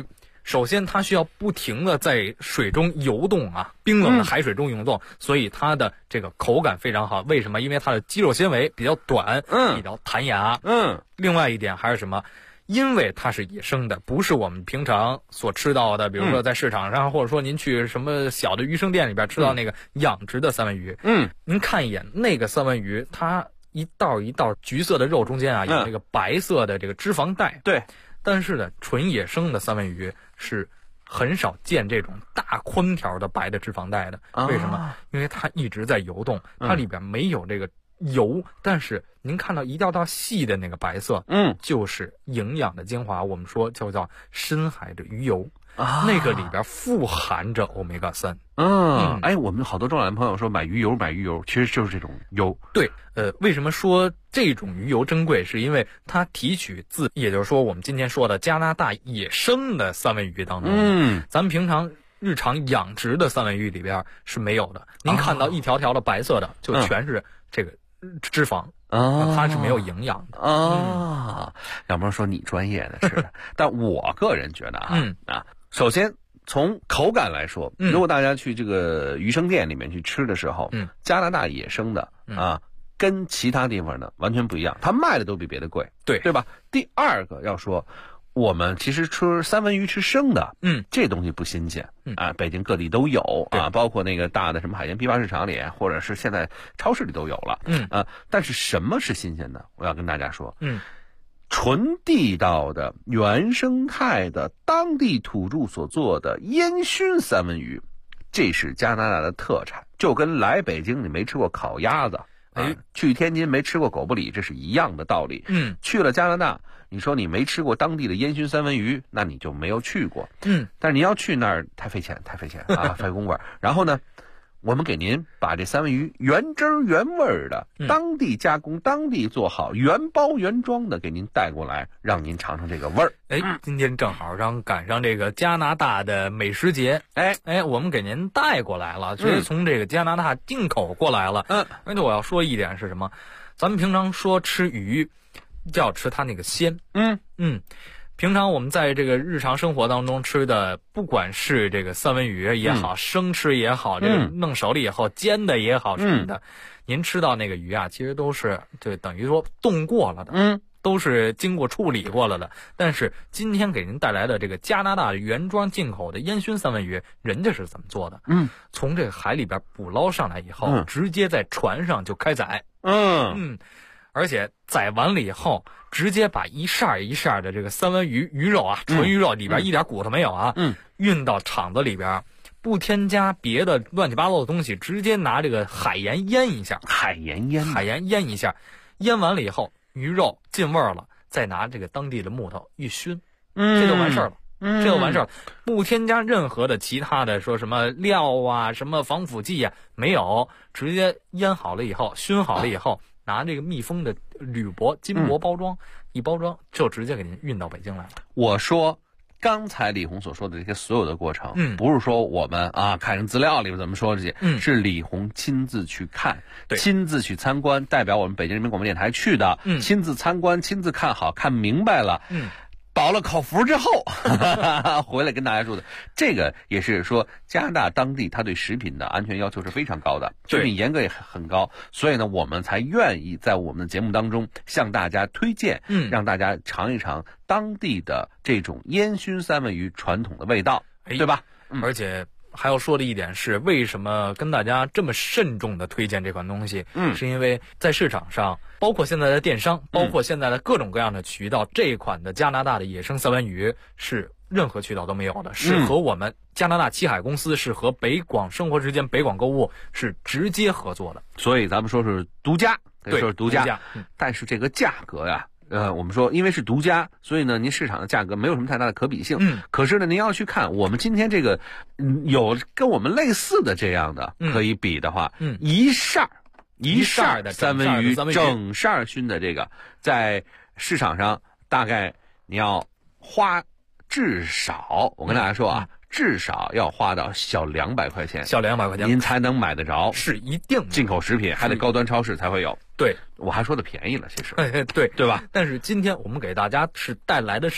首先它需要不停的在水中游动啊，冰冷的海水中游动，所以它的这个口感非常好。为什么？因为它的肌肉纤维比较短，比较弹牙。另外一点还是什么？因为它是野生的，不是我们平常所吃到的，比如说在市场上，或者说您去什么小的鱼生店里边吃到那个养殖的三文鱼。您看一眼那个三文鱼，它一道一道橘色的肉中间啊，有那个白色的这个脂肪带。 对。 但是呢，纯野生的三文鱼是很少见这种大宽条的白的脂肪带的。为什么？因为它一直在游动，它里边没有这个油，但是您看到一道道细的那个白色，就是营养的精华，我们说叫深海的鱼油。那个里边富含着欧米伽3。 我们好多中老年朋友说买鱼油，其实就是这种油。 对，为什么说这种鱼油珍贵？是因为它提取自，也就是说我们今天说的加拿大野生的三文鱼当中。咱们平常日常养殖的三文鱼里边是没有的。您看到一条条的白色的，就全是这个脂肪。它是没有营养的要不然说你专业的是的，但我个人觉得首先从口感来说，如果大家去这个鱼生店里面去吃的时候，加拿大野生的跟其他地方的完全不一样，它卖的都比别的贵，对吧？第二个要说，我们其实吃三文鱼吃生的，这东西不新鲜北京各地都有包括那个大的什么海鲜批发市场里，或者是现在超市里都有了，但是什么是新鲜的？我要跟大家说，纯地道的原生态的当地土著所做的烟熏三文鱼，这是加拿大的特产，就跟来北京你没吃过烤鸭子，去天津没吃过狗不理，这是一样的道理。去了加拿大，你说你没吃过当地的烟熏三文鱼，那你就没有去过。但是你要去那儿太费钱费功夫。然后呢，我们给您把这三文鱼原汁原味的当地加工、当地做好、原包原装的给您带过来，让您尝尝这个味儿。 今天正好赶上这个加拿大的美食节，我们给您带过来了，直接从这个加拿大进口过来了。而且我要说一点是什么？咱们平常说吃鱼就要吃它那个鲜。平常我们在这个日常生活当中吃的，不管是这个三文鱼也好，生吃也好，这个弄熟了以后煎的也好什么的，您吃到那个鱼啊，其实都是就等于说冻过了的，都是经过处理过了的。但是今天给您带来的这个加拿大原装进口的烟熏三文鱼，人家是怎么做的？从这个海里边捕捞上来以后，直接在船上就开宰。而且宰完了以后，直接把一扇一扇的这个三文鱼鱼肉啊，纯鱼肉里边一点骨头没有啊，运到厂子里边，不添加别的乱七八糟的东西，直接拿这个海盐腌一下。海盐腌一下，腌完了以后，鱼肉进味儿了，再拿这个当地的木头一熏，这就完事儿了。不添加任何的其他的说什么料啊、什么防腐剂啊，没有，直接腌好了以后、熏好了以后，拿这个密封的铝箔、金箔包装，一包装就直接给您运到北京来了。 我说刚才李红所说的这些所有的过程，不是说我们看人资料里面怎么说这些，是李红亲自去看，亲自去参观，代表我们北京人民广播电台去的，亲自参观、亲自看好、看明白了，保了口福之后回来跟大家说的，这个也是说加拿大当地它对食品的安全要求是非常高的，食品严格也很高，所以呢我们才愿意在我们的节目当中向大家推荐，让大家尝一尝当地的这种烟熏三文鱼传统的味道，对吧？ 而且还要说的一点是，为什么跟大家这么慎重的推荐这款东西？是因为在市场上，包括现在的电商，包括现在的各种各样的渠道，这一款的加拿大的野生三文鱼是任何渠道都没有的，是和我们加拿大七海公司，是和北广生活时间、北广购物是直接合作的， 所以咱们说是独家， 对， 说独家。但是这个价格呀，我们说因为是独家，所以呢您市场的价格没有什么太大的可比性。可是呢您要去看我们今天这个有跟我们类似的这样的可以比的话，一扇的三文鱼整扇熏的这个，在市场上大概你要花至少，我跟大家说至少要花到小200块钱，您才能买得着， 是一定进口食品，还得高端超市才会有。 对， 我还说的便宜了，其实对吧？但是今天我们给大家是带来的是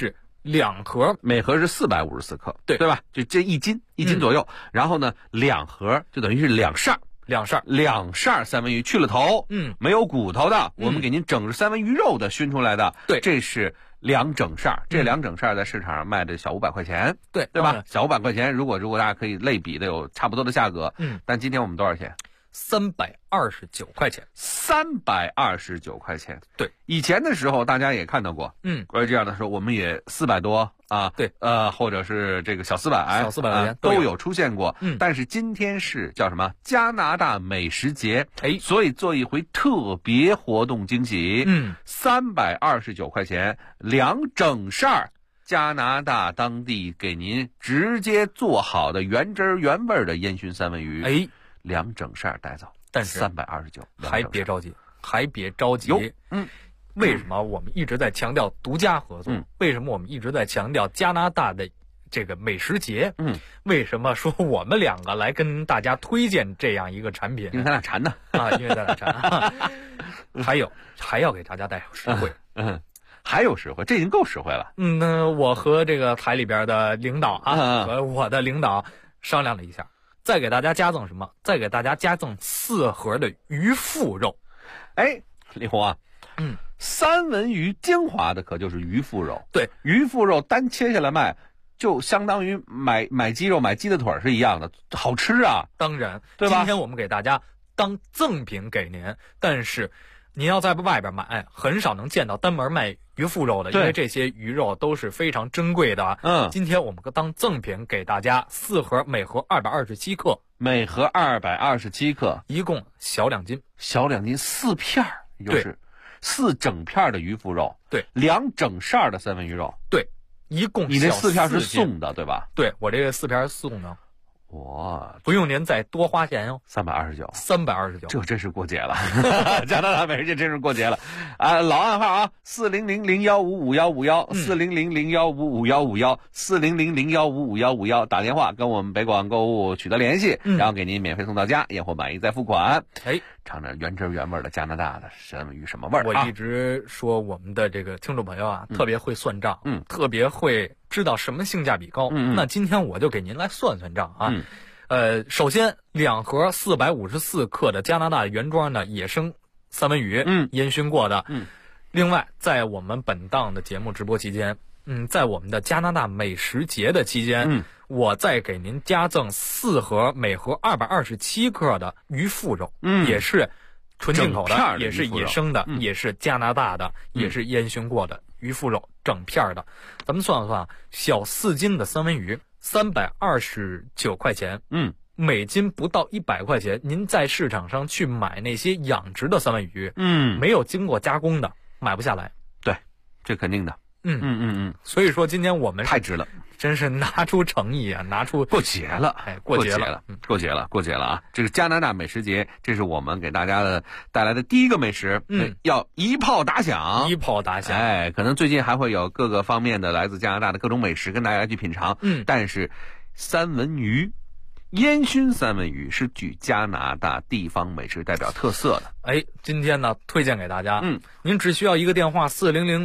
2盒， 每盒是454克， 对吧？就这1斤左右。然后呢，2盒就等于是2扇三文鱼，去了头，没有骨头的，我们给您整着三文鱼肉的熏出来的， 对， 这是2整扇，这2整扇在市场上卖的小500块钱， 对吧？小500块钱，如果大家可以类比的有差不多的价格，但今天我们多少钱 ？329块钱 ，329块钱。 对， 以前的时候大家也看到过，关于这样的时候，我们也400多啊， 对， 或者是这个小400 块钱都有出现过。但是今天是叫什么？加拿大美食节，所以做一回特别活动惊喜。329块钱2整扇加拿大当地给您直接做好的原汁原味的烟熏三文鱼。2整扇带走， 但是 329， 还别着急，为什么我们一直在强调独家合作？为什么我们一直在强调加拿大的这个美食节？为什么说我们2个来跟大家推荐这样一个产品？ 因为咱俩馋呢因为咱俩馋。还要给大家带实惠。 还有实惠，这已经够实惠了。 那我和这个台里边的领导和我的领导商量了一下。再给大家加赠什么？再给大家加赠4盒的鱼腹肉。 李红啊，三文鱼精华的可就是鱼腹肉。 对， 鱼腹肉单切下来卖，就相当于买鸡肉、买鸡的腿是一样的，好吃啊。 当然， 对吧？ 今天我们给大家当赠品给您，但是您要在外边买，很少能见到单门卖鱼腹肉的，因为这些鱼肉都是非常珍贵的。今天我们当赠品给大家4盒，每盒227克， 每盒227克， 一共小2斤 ，4片，也就是4整片的鱼腹肉， 对 ，2整扇的三文鱼肉， 对，一共你那4片是送的，对吧？ 对，我这个4片是送的。 哇， 不用您再多花钱哟 ，329，这真是过节了，加拿大美食节真是过节了啊！老暗号啊，400-015-5151，400-015-5151，400-015-5151，打电话跟我们北广购物取得联系，然后给您免费送到家，验货满意再付款。尝着原汁原味的加拿大的三文鱼什么味儿？ 我一直说我们的这个听众朋友啊，特别会算账，特别会知道什么性价比高。那今天我就给您来算算账啊。首先2盒454克的加拿大原装的野生三文鱼，烟熏过的。另外，在我们本档的节目直播期间，在我们的加拿大美食节的期间，我再给您加赠4盒，每盒227克的鱼腹肉，也是纯进口的，也是野生的，也是加拿大的，也是烟熏过的鱼腹肉，整片的。咱们算算，小4斤的三文鱼329块钱，每斤不到100块钱。您在市场上去买那些养殖的三文鱼，没有经过加工的，买不下来。 对，这肯定的。 所以说今天我们太值了， 真是拿出诚意啊，拿出过节了， 过节了啊！这个加拿大美食节，这是我们给大家带来的第一个美食，要一炮打响，可能最近还会有各个方面的来自加拿大的各种美食跟大家去品尝，但是三文鱼。烟熏三文鱼是具加拿大地方美食代表特色的。 今天呢推荐给大家，您只需要一个电话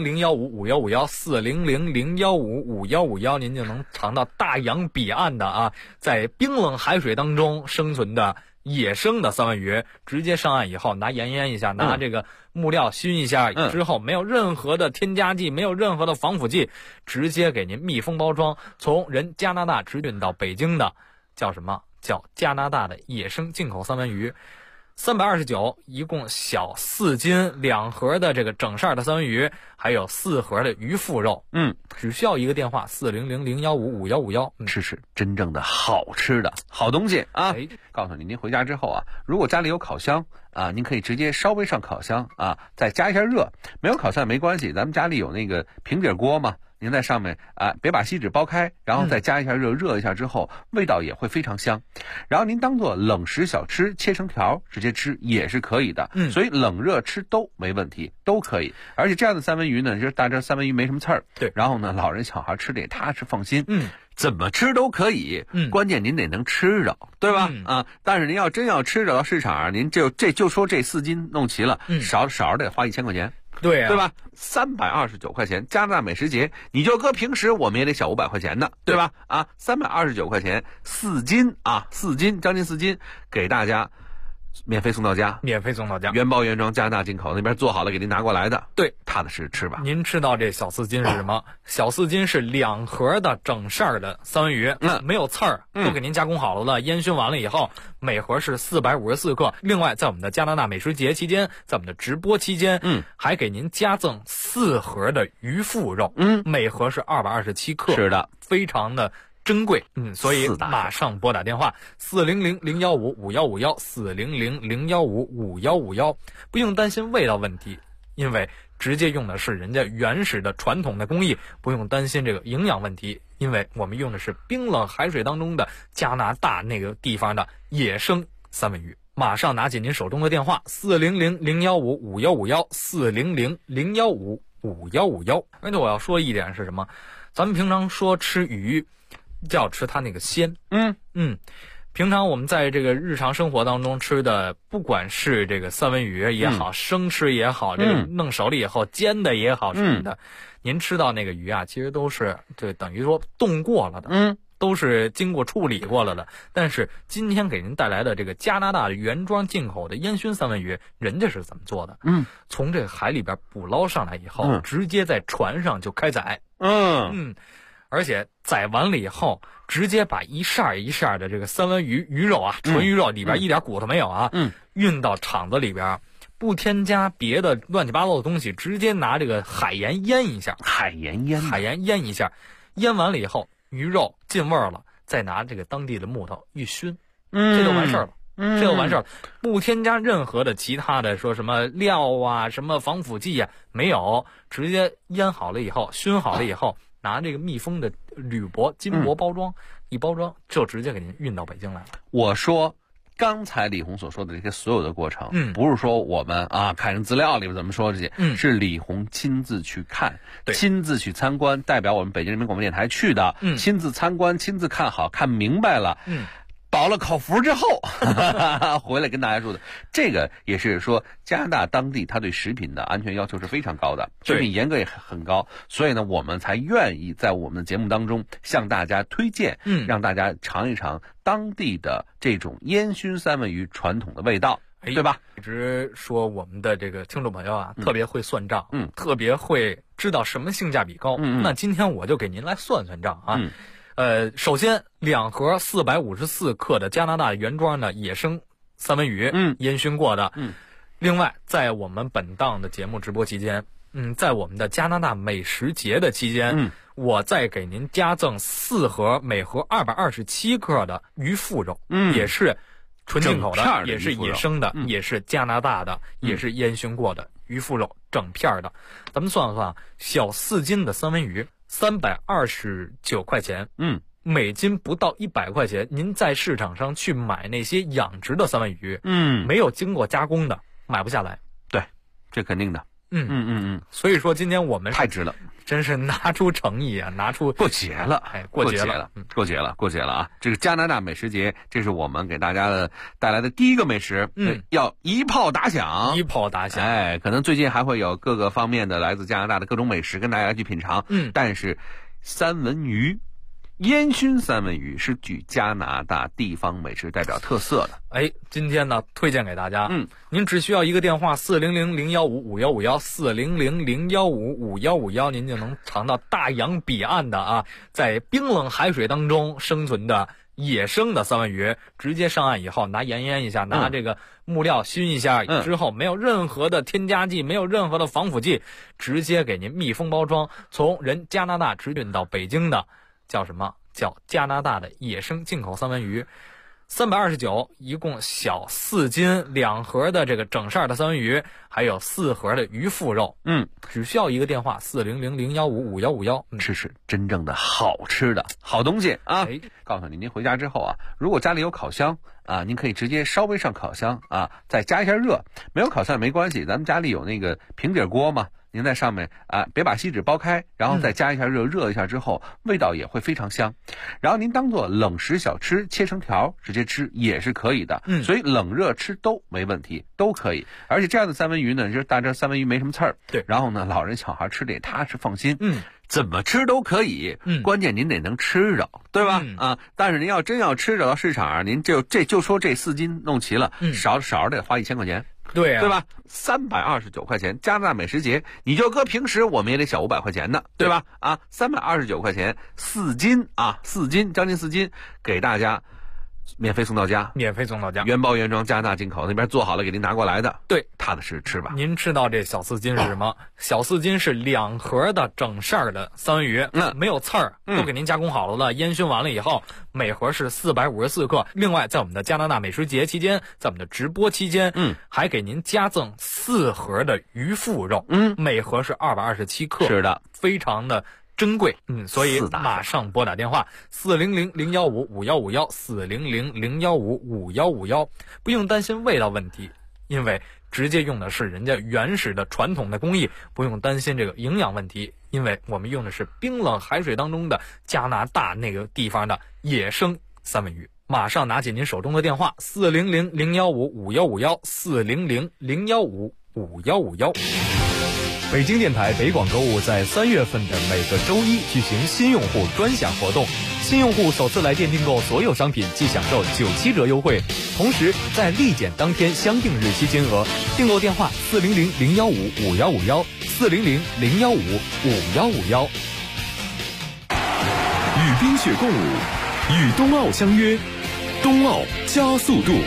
400-015-5151，400-015-5151，您就能尝到大洋彼岸的啊，在冰冷海水当中生存的野生的三文鱼，直接上岸以后拿盐腌一下，拿这个木料熏一下之后，没有任何的添加剂，没有任何的防腐剂，直接给您密封包装，从加拿大直运到北京的。叫什么？叫加拿大的野生进口三文鱼，329，一共小4斤，2盒的这个整扇的三文鱼，还有4盒的鱼腹肉。只需要一个电话400-015-5151， 吃真正的好吃的好东西啊！告诉您回家之后啊，如果家里有烤箱啊，您可以直接稍微上烤箱啊，再加一下热。没有烤箱没关系，咱们家里有那个平底锅嘛。您在上面别把锡纸剥开，然后再加一下热一下之后，味道也会非常香。然后您当做冷食小吃，切成条直接吃也是可以的。所以冷热吃都没问题，都可以。而且这样的三文鱼呢，就是大家三文鱼没什么刺儿， 对。 然后呢，老人小孩吃的也踏实放心。怎么吃都可以，关键您得能吃着，对吧？但是您要真要吃着到市场上，您就说这4斤弄齐了，少得花1000块钱。 对啊， 对吧？329块钱，加拿大美食节，你就搁平时我们也得小500块钱呢，对吧？啊，329块钱4斤啊，4斤，将近4斤，给大家免费送到家， 免费送到家， 原包原装，加拿大进口，那边做好了给您拿过来的。 对， 踏踏实实吃吧。 您知道这小4斤是什么？小4斤是2盒的整扇儿的三文鱼，没有刺儿，都给您加工好了的，烟熏完了以后，每盒是454克。另外，在我们的加拿大美食节期间，在我们的直播期间，还给您加赠4盒的鱼腹肉，每盒是227克， 是的， 非常的珍贵，所以马上拨打电话400-015-5151，400-015-5151，不用担心味道问题，因为直接用的是人家原始的传统的工艺，不用担心这个营养问题，因为我们用的是冰冷海水当中的加拿大那个地方的野生三文鱼。马上拿起您手中的电话400-015-5151，400-015-5151。而且我要说一点是什么？咱们平常说吃鱼就要吃它那个鲜，平常我们在这个日常生活当中吃的，不管是这个三文鱼也好，生吃也好，这个弄熟了以后煎的也好什么的，您吃到那个鱼啊，其实都是这等于说冻过了的，都是经过处理过了的。但是今天给您带来的这个加拿大的原装进口的烟熏三文鱼，人家是怎么做的？从这个海里边捕捞上来以后，直接在船上就开宰，而且宰完了以后，直接把一扇一扇的这个三文鱼肉啊，纯鱼肉里边一点骨头没有啊，运到厂子里边，不添加别的乱七八糟的东西，直接拿这个海盐腌一下，海盐腌一下，腌完了以后，鱼肉进味儿了，再拿这个当地的木头一熏，这就完事儿了。这就完事儿了，不添加任何的其他的说什么料啊、什么防腐剂啊，没有，直接腌好了以后、熏好了以后，拿这个密封的铝箔、金箔包装，一包装就直接给您运到北京来了。 我说，刚才李红所说的这些所有的过程，不是说我们看人资料里面怎么说这些，是李红亲自去看，亲自去参观，代表我们北京人民广播电台去的，亲自参观、亲自看好、看明白了，饱了口福之后回来跟大家说的，这个也是说加拿大当地它对食品的安全要求是非常高的，食品严格也很高，所以呢我们才愿意在我们的节目当中向大家推荐，让大家尝一尝当地的这种烟熏三文鱼传统的味道，对吧？ 一直说我们的这个听众朋友啊，特别会算账，特别会知道什么性价比高，那今天我就给您来算算账啊。首先2盒454克的加拿大原装的野生三文鱼，烟熏过的。另外，在我们本档的节目直播期间，在我们的加拿大美食节的期间，我再给您加赠4盒，每盒227克的鱼腹肉，也是纯进口的，也是野生的，也是加拿大的，也是烟熏过的鱼腹肉，整片的。咱们算算，小4斤的三文鱼。329块钱，每斤不到100块钱。您在市场上去买那些养殖的三文鱼，没有经过加工的，买不下来。 对，这肯定的。 所以说今天我们太值了， 真是拿出诚意啊，拿出过节了， 过节了啊！这个加拿大美食节，这是我们给大家带来的第一个美食，要一炮打响，可能最近还会有各个方面的来自加拿大的各种美食跟大家去品尝，但是三文鱼。烟熏三文鱼是具加拿大地方美食代表特色的。 今天呢推荐给大家，您只需要一个电话400-015-5151，400-015-5151，您就能尝到大洋彼岸的啊，在冰冷海水当中生存的野生的三文鱼，直接上岸以后拿盐腌一下，拿这个木料熏一下之后，没有任何的添加剂，没有任何的防腐剂，直接给您密封包装，从人加拿大直运到北京的。叫什么？叫加拿大的野生进口三文鱼，329，一共小4斤，2盒的这个整扇的三文鱼，还有4盒的鱼腹肉。只需要一个电话400-015-5151， 吃真正的好吃的好东西啊！告诉您回家之后啊，如果家里有烤箱啊，您可以直接稍微上烤箱啊，再加一下热。没有烤箱也没关系，咱们家里有那个平底锅嘛。 您在上面别把锡纸剥开，然后再加一下热一下之后，味道也会非常香。然后您当做冷食小吃，切成条直接吃也是可以的。所以冷热吃都没问题，都可以。而且这样的三文鱼呢，就是大家三文鱼没什么刺儿， 对。 然后呢，老人小孩吃的也踏实放心。怎么吃都可以，关键您得能吃着，对吧？但是您要真要吃着到市场上，您就说这4斤弄齐了，少得花1000块钱。 对啊， 对吧？329块钱，加拿大美食节，你就搁平时我们也得小500块钱呢，对吧？329块钱，4斤，4斤，将近4斤，给大家免费送到家，原包原装，加拿大进口，那边做好了给您拿过来的。 对， 踏踏实吃吧。 您知道这小4斤是什么？小4斤是2盒的整扇儿的三文鱼，没有刺儿，都给您加工好了，烟熏完了以后，每盒是454克。另外，在我们的加拿大美食节期间，在我们的直播期间，还给您加赠4盒的鱼腹肉，每盒是227克， 是的， 非常的珍贵，所以马上拨打电话400-015-5151，400-015-5151，不用担心味道问题，因为直接用的是人家原始的传统的工艺，不用担心这个营养问题，因为我们用的是冰冷海水当中的加拿大那个地方的野生三文鱼。马上拿起您手中的电话400-015-5151，400-015-5151。 北京电台北广购物在3月份的每个周一举行新用户专享活动，新用户首次来电订购所有商品即享受97折优惠，同时在立减当天相定日期金额。订购电话400-015-5151，400-015-5151。 与冰雪共舞，与冬奥相约，冬奥加速度。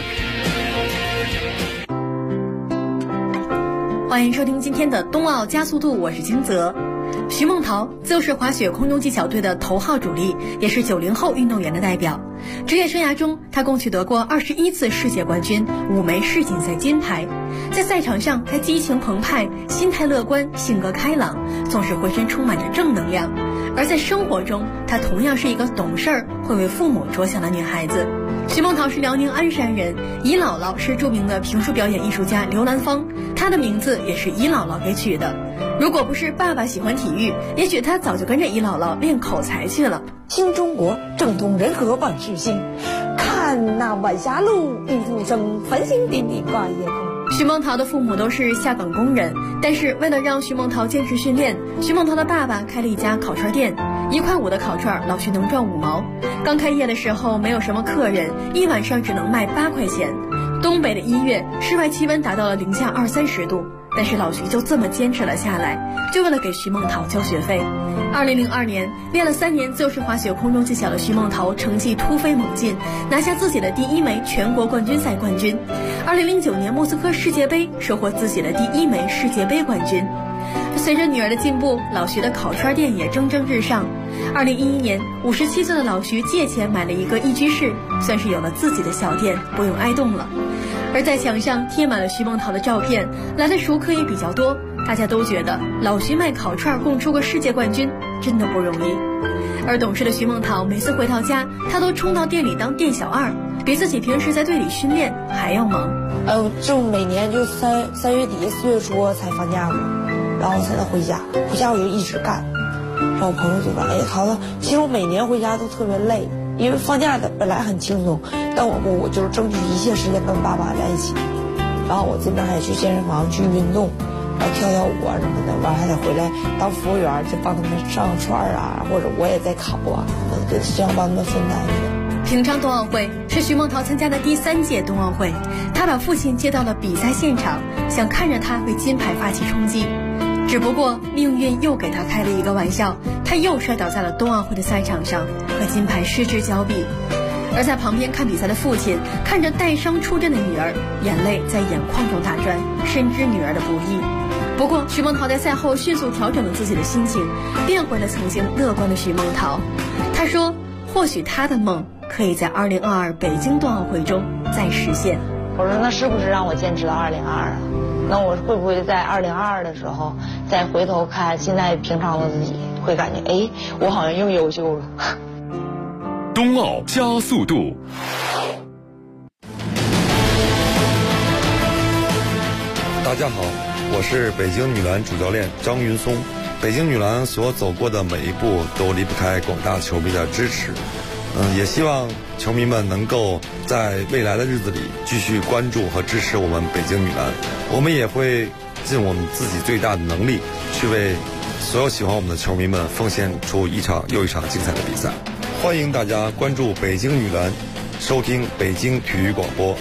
欢迎收听今天的冬奥加速度，我是金泽。徐梦桃自由式滑雪空中技巧队的头号主力，也是90后运动员的代表。职业生涯中，他共取得过21次世界冠军，5枚世锦赛金牌。在赛场上，他激情澎湃，心态乐观，性格开朗，总是浑身充满着正能量。而在生活中，她同样是一个懂事儿、会为父母着想的女孩子。徐梦桃是辽宁鞍山人，姨姥姥是著名的评书表演艺术家刘兰芳，她的名字也是姨姥姥给取的。如果不是爸爸喜欢体育，也许她早就跟着姨姥姥练口才去了。 新中国正通人和万事兴，看那晚霞路，玉兔生，繁星点点挂夜空。 徐梦桃的父母都是下岗工人，但是为了让徐梦桃坚持训练，徐梦桃的爸爸开了一家烤串店，1块5的烤串，老徐能赚5毛。刚开业的时候没有什么客人，一晚上只能卖8块钱。东北的1月，室外气温达到了零下20-30度，但是老徐就这么坚持了下来，就为了给徐梦桃交学费。2002年，练了3年自由式滑雪空中技巧的徐梦桃成绩突飞猛进，拿下自己的第1枚全国冠军赛冠军。2009年莫斯科世界杯，收获自己的第1枚世界杯冠军。随着女儿的进步，老徐的烤串店也蒸蒸日上。2011年，57岁的老徐借钱买了一个1居室，算是有了自己的小店，不用挨冻了。而在墙上贴满了徐梦桃的照片，来的熟客也比较多，大家都觉得老徐卖烤串供出个世界冠军真的不容易。而懂事的徐梦桃每次回到家，她都冲到店里当店小二，比自己平时在队里训练还要忙。 就每年就3月底4月初才放假嘛，然后才能回家，回家我就一直干。然后我朋友就说：“哎，桃子，其实我每年回家都特别累，因为放假的本来很轻松，但我就是争取一切时间跟爸妈在一起。然后我这边还去健身房去运动，然后跳舞啊什么的，完还得回来当服务员，就帮他们上串啊，或者我也在烤啊，这样帮他们分担一点。” 平昌冬奥会是徐梦桃参加的第3届冬奥会，她把父亲接到了比赛现场，想看着他为金牌发起冲击。只不过命运又给他开了一个玩笑，他又摔倒在了冬奥会的赛场上，和金牌失之交臂。而在旁边看比赛的父亲看着带伤出阵的女儿，眼泪在眼眶中打转，深知女儿的不易。不过徐梦桃在赛后迅速调整了自己的心情，变回了曾经乐观的徐梦桃。她说或许她的梦可以在2022北京冬奥会中再实现。 我说那是不是让我坚持到2022啊？那我会不会在2022的时候再回头看现在平常的自己，会感觉哎，我好像又优秀了。 冬奥加速度。 大家好， 我是北京女篮主教练张云松。北京女篮所走过的每一步都离不开广大球迷的支持。也希望球迷们能够在未来的日子里继续关注和支持我们北京女篮。我们也会尽我们自己最大的能力，去为所有喜欢我们的球迷们奉献出一场又一场精彩的比赛。欢迎大家关注北京女篮，收听北京体育广播。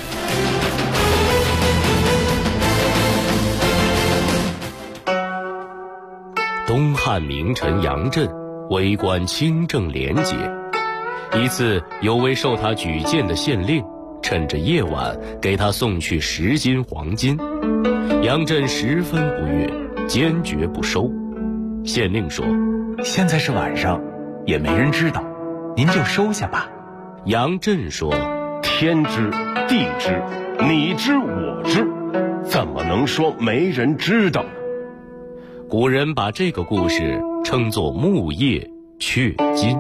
东汉名臣杨震为官清正廉洁，一次有位受他举荐的县令趁着夜晚给他送去10斤黄金，杨震十分不悦，坚决不收。县令说： 现在是晚上，也没人知道，您就收下吧。 杨震说： 天知地知，你知我知，怎么能说没人知道呢？ 古人把这个故事称作木叶雀金。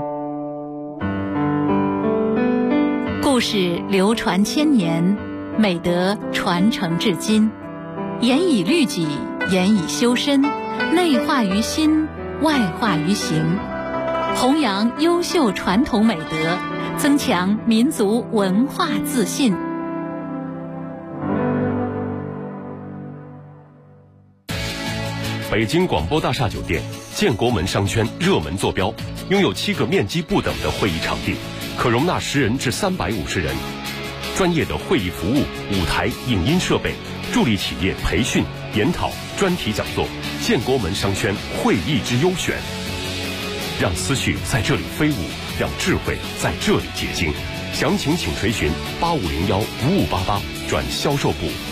故事流传千年，美德传承至今，严以律己，严以修身，内化于心，外化于行，弘扬优秀传统美德，增强民族文化自信。 北京广播大厦酒店建国门商圈热门坐标，拥有7个面积不等的会议场地，可容纳10人至350人。专业的会议服务、舞台、影音设备，助力企业培训、研讨、专题讲座。建国门商圈会议之优选，让思绪在这里飞舞，让智慧在这里结晶。详情请垂询8501-5588转销售部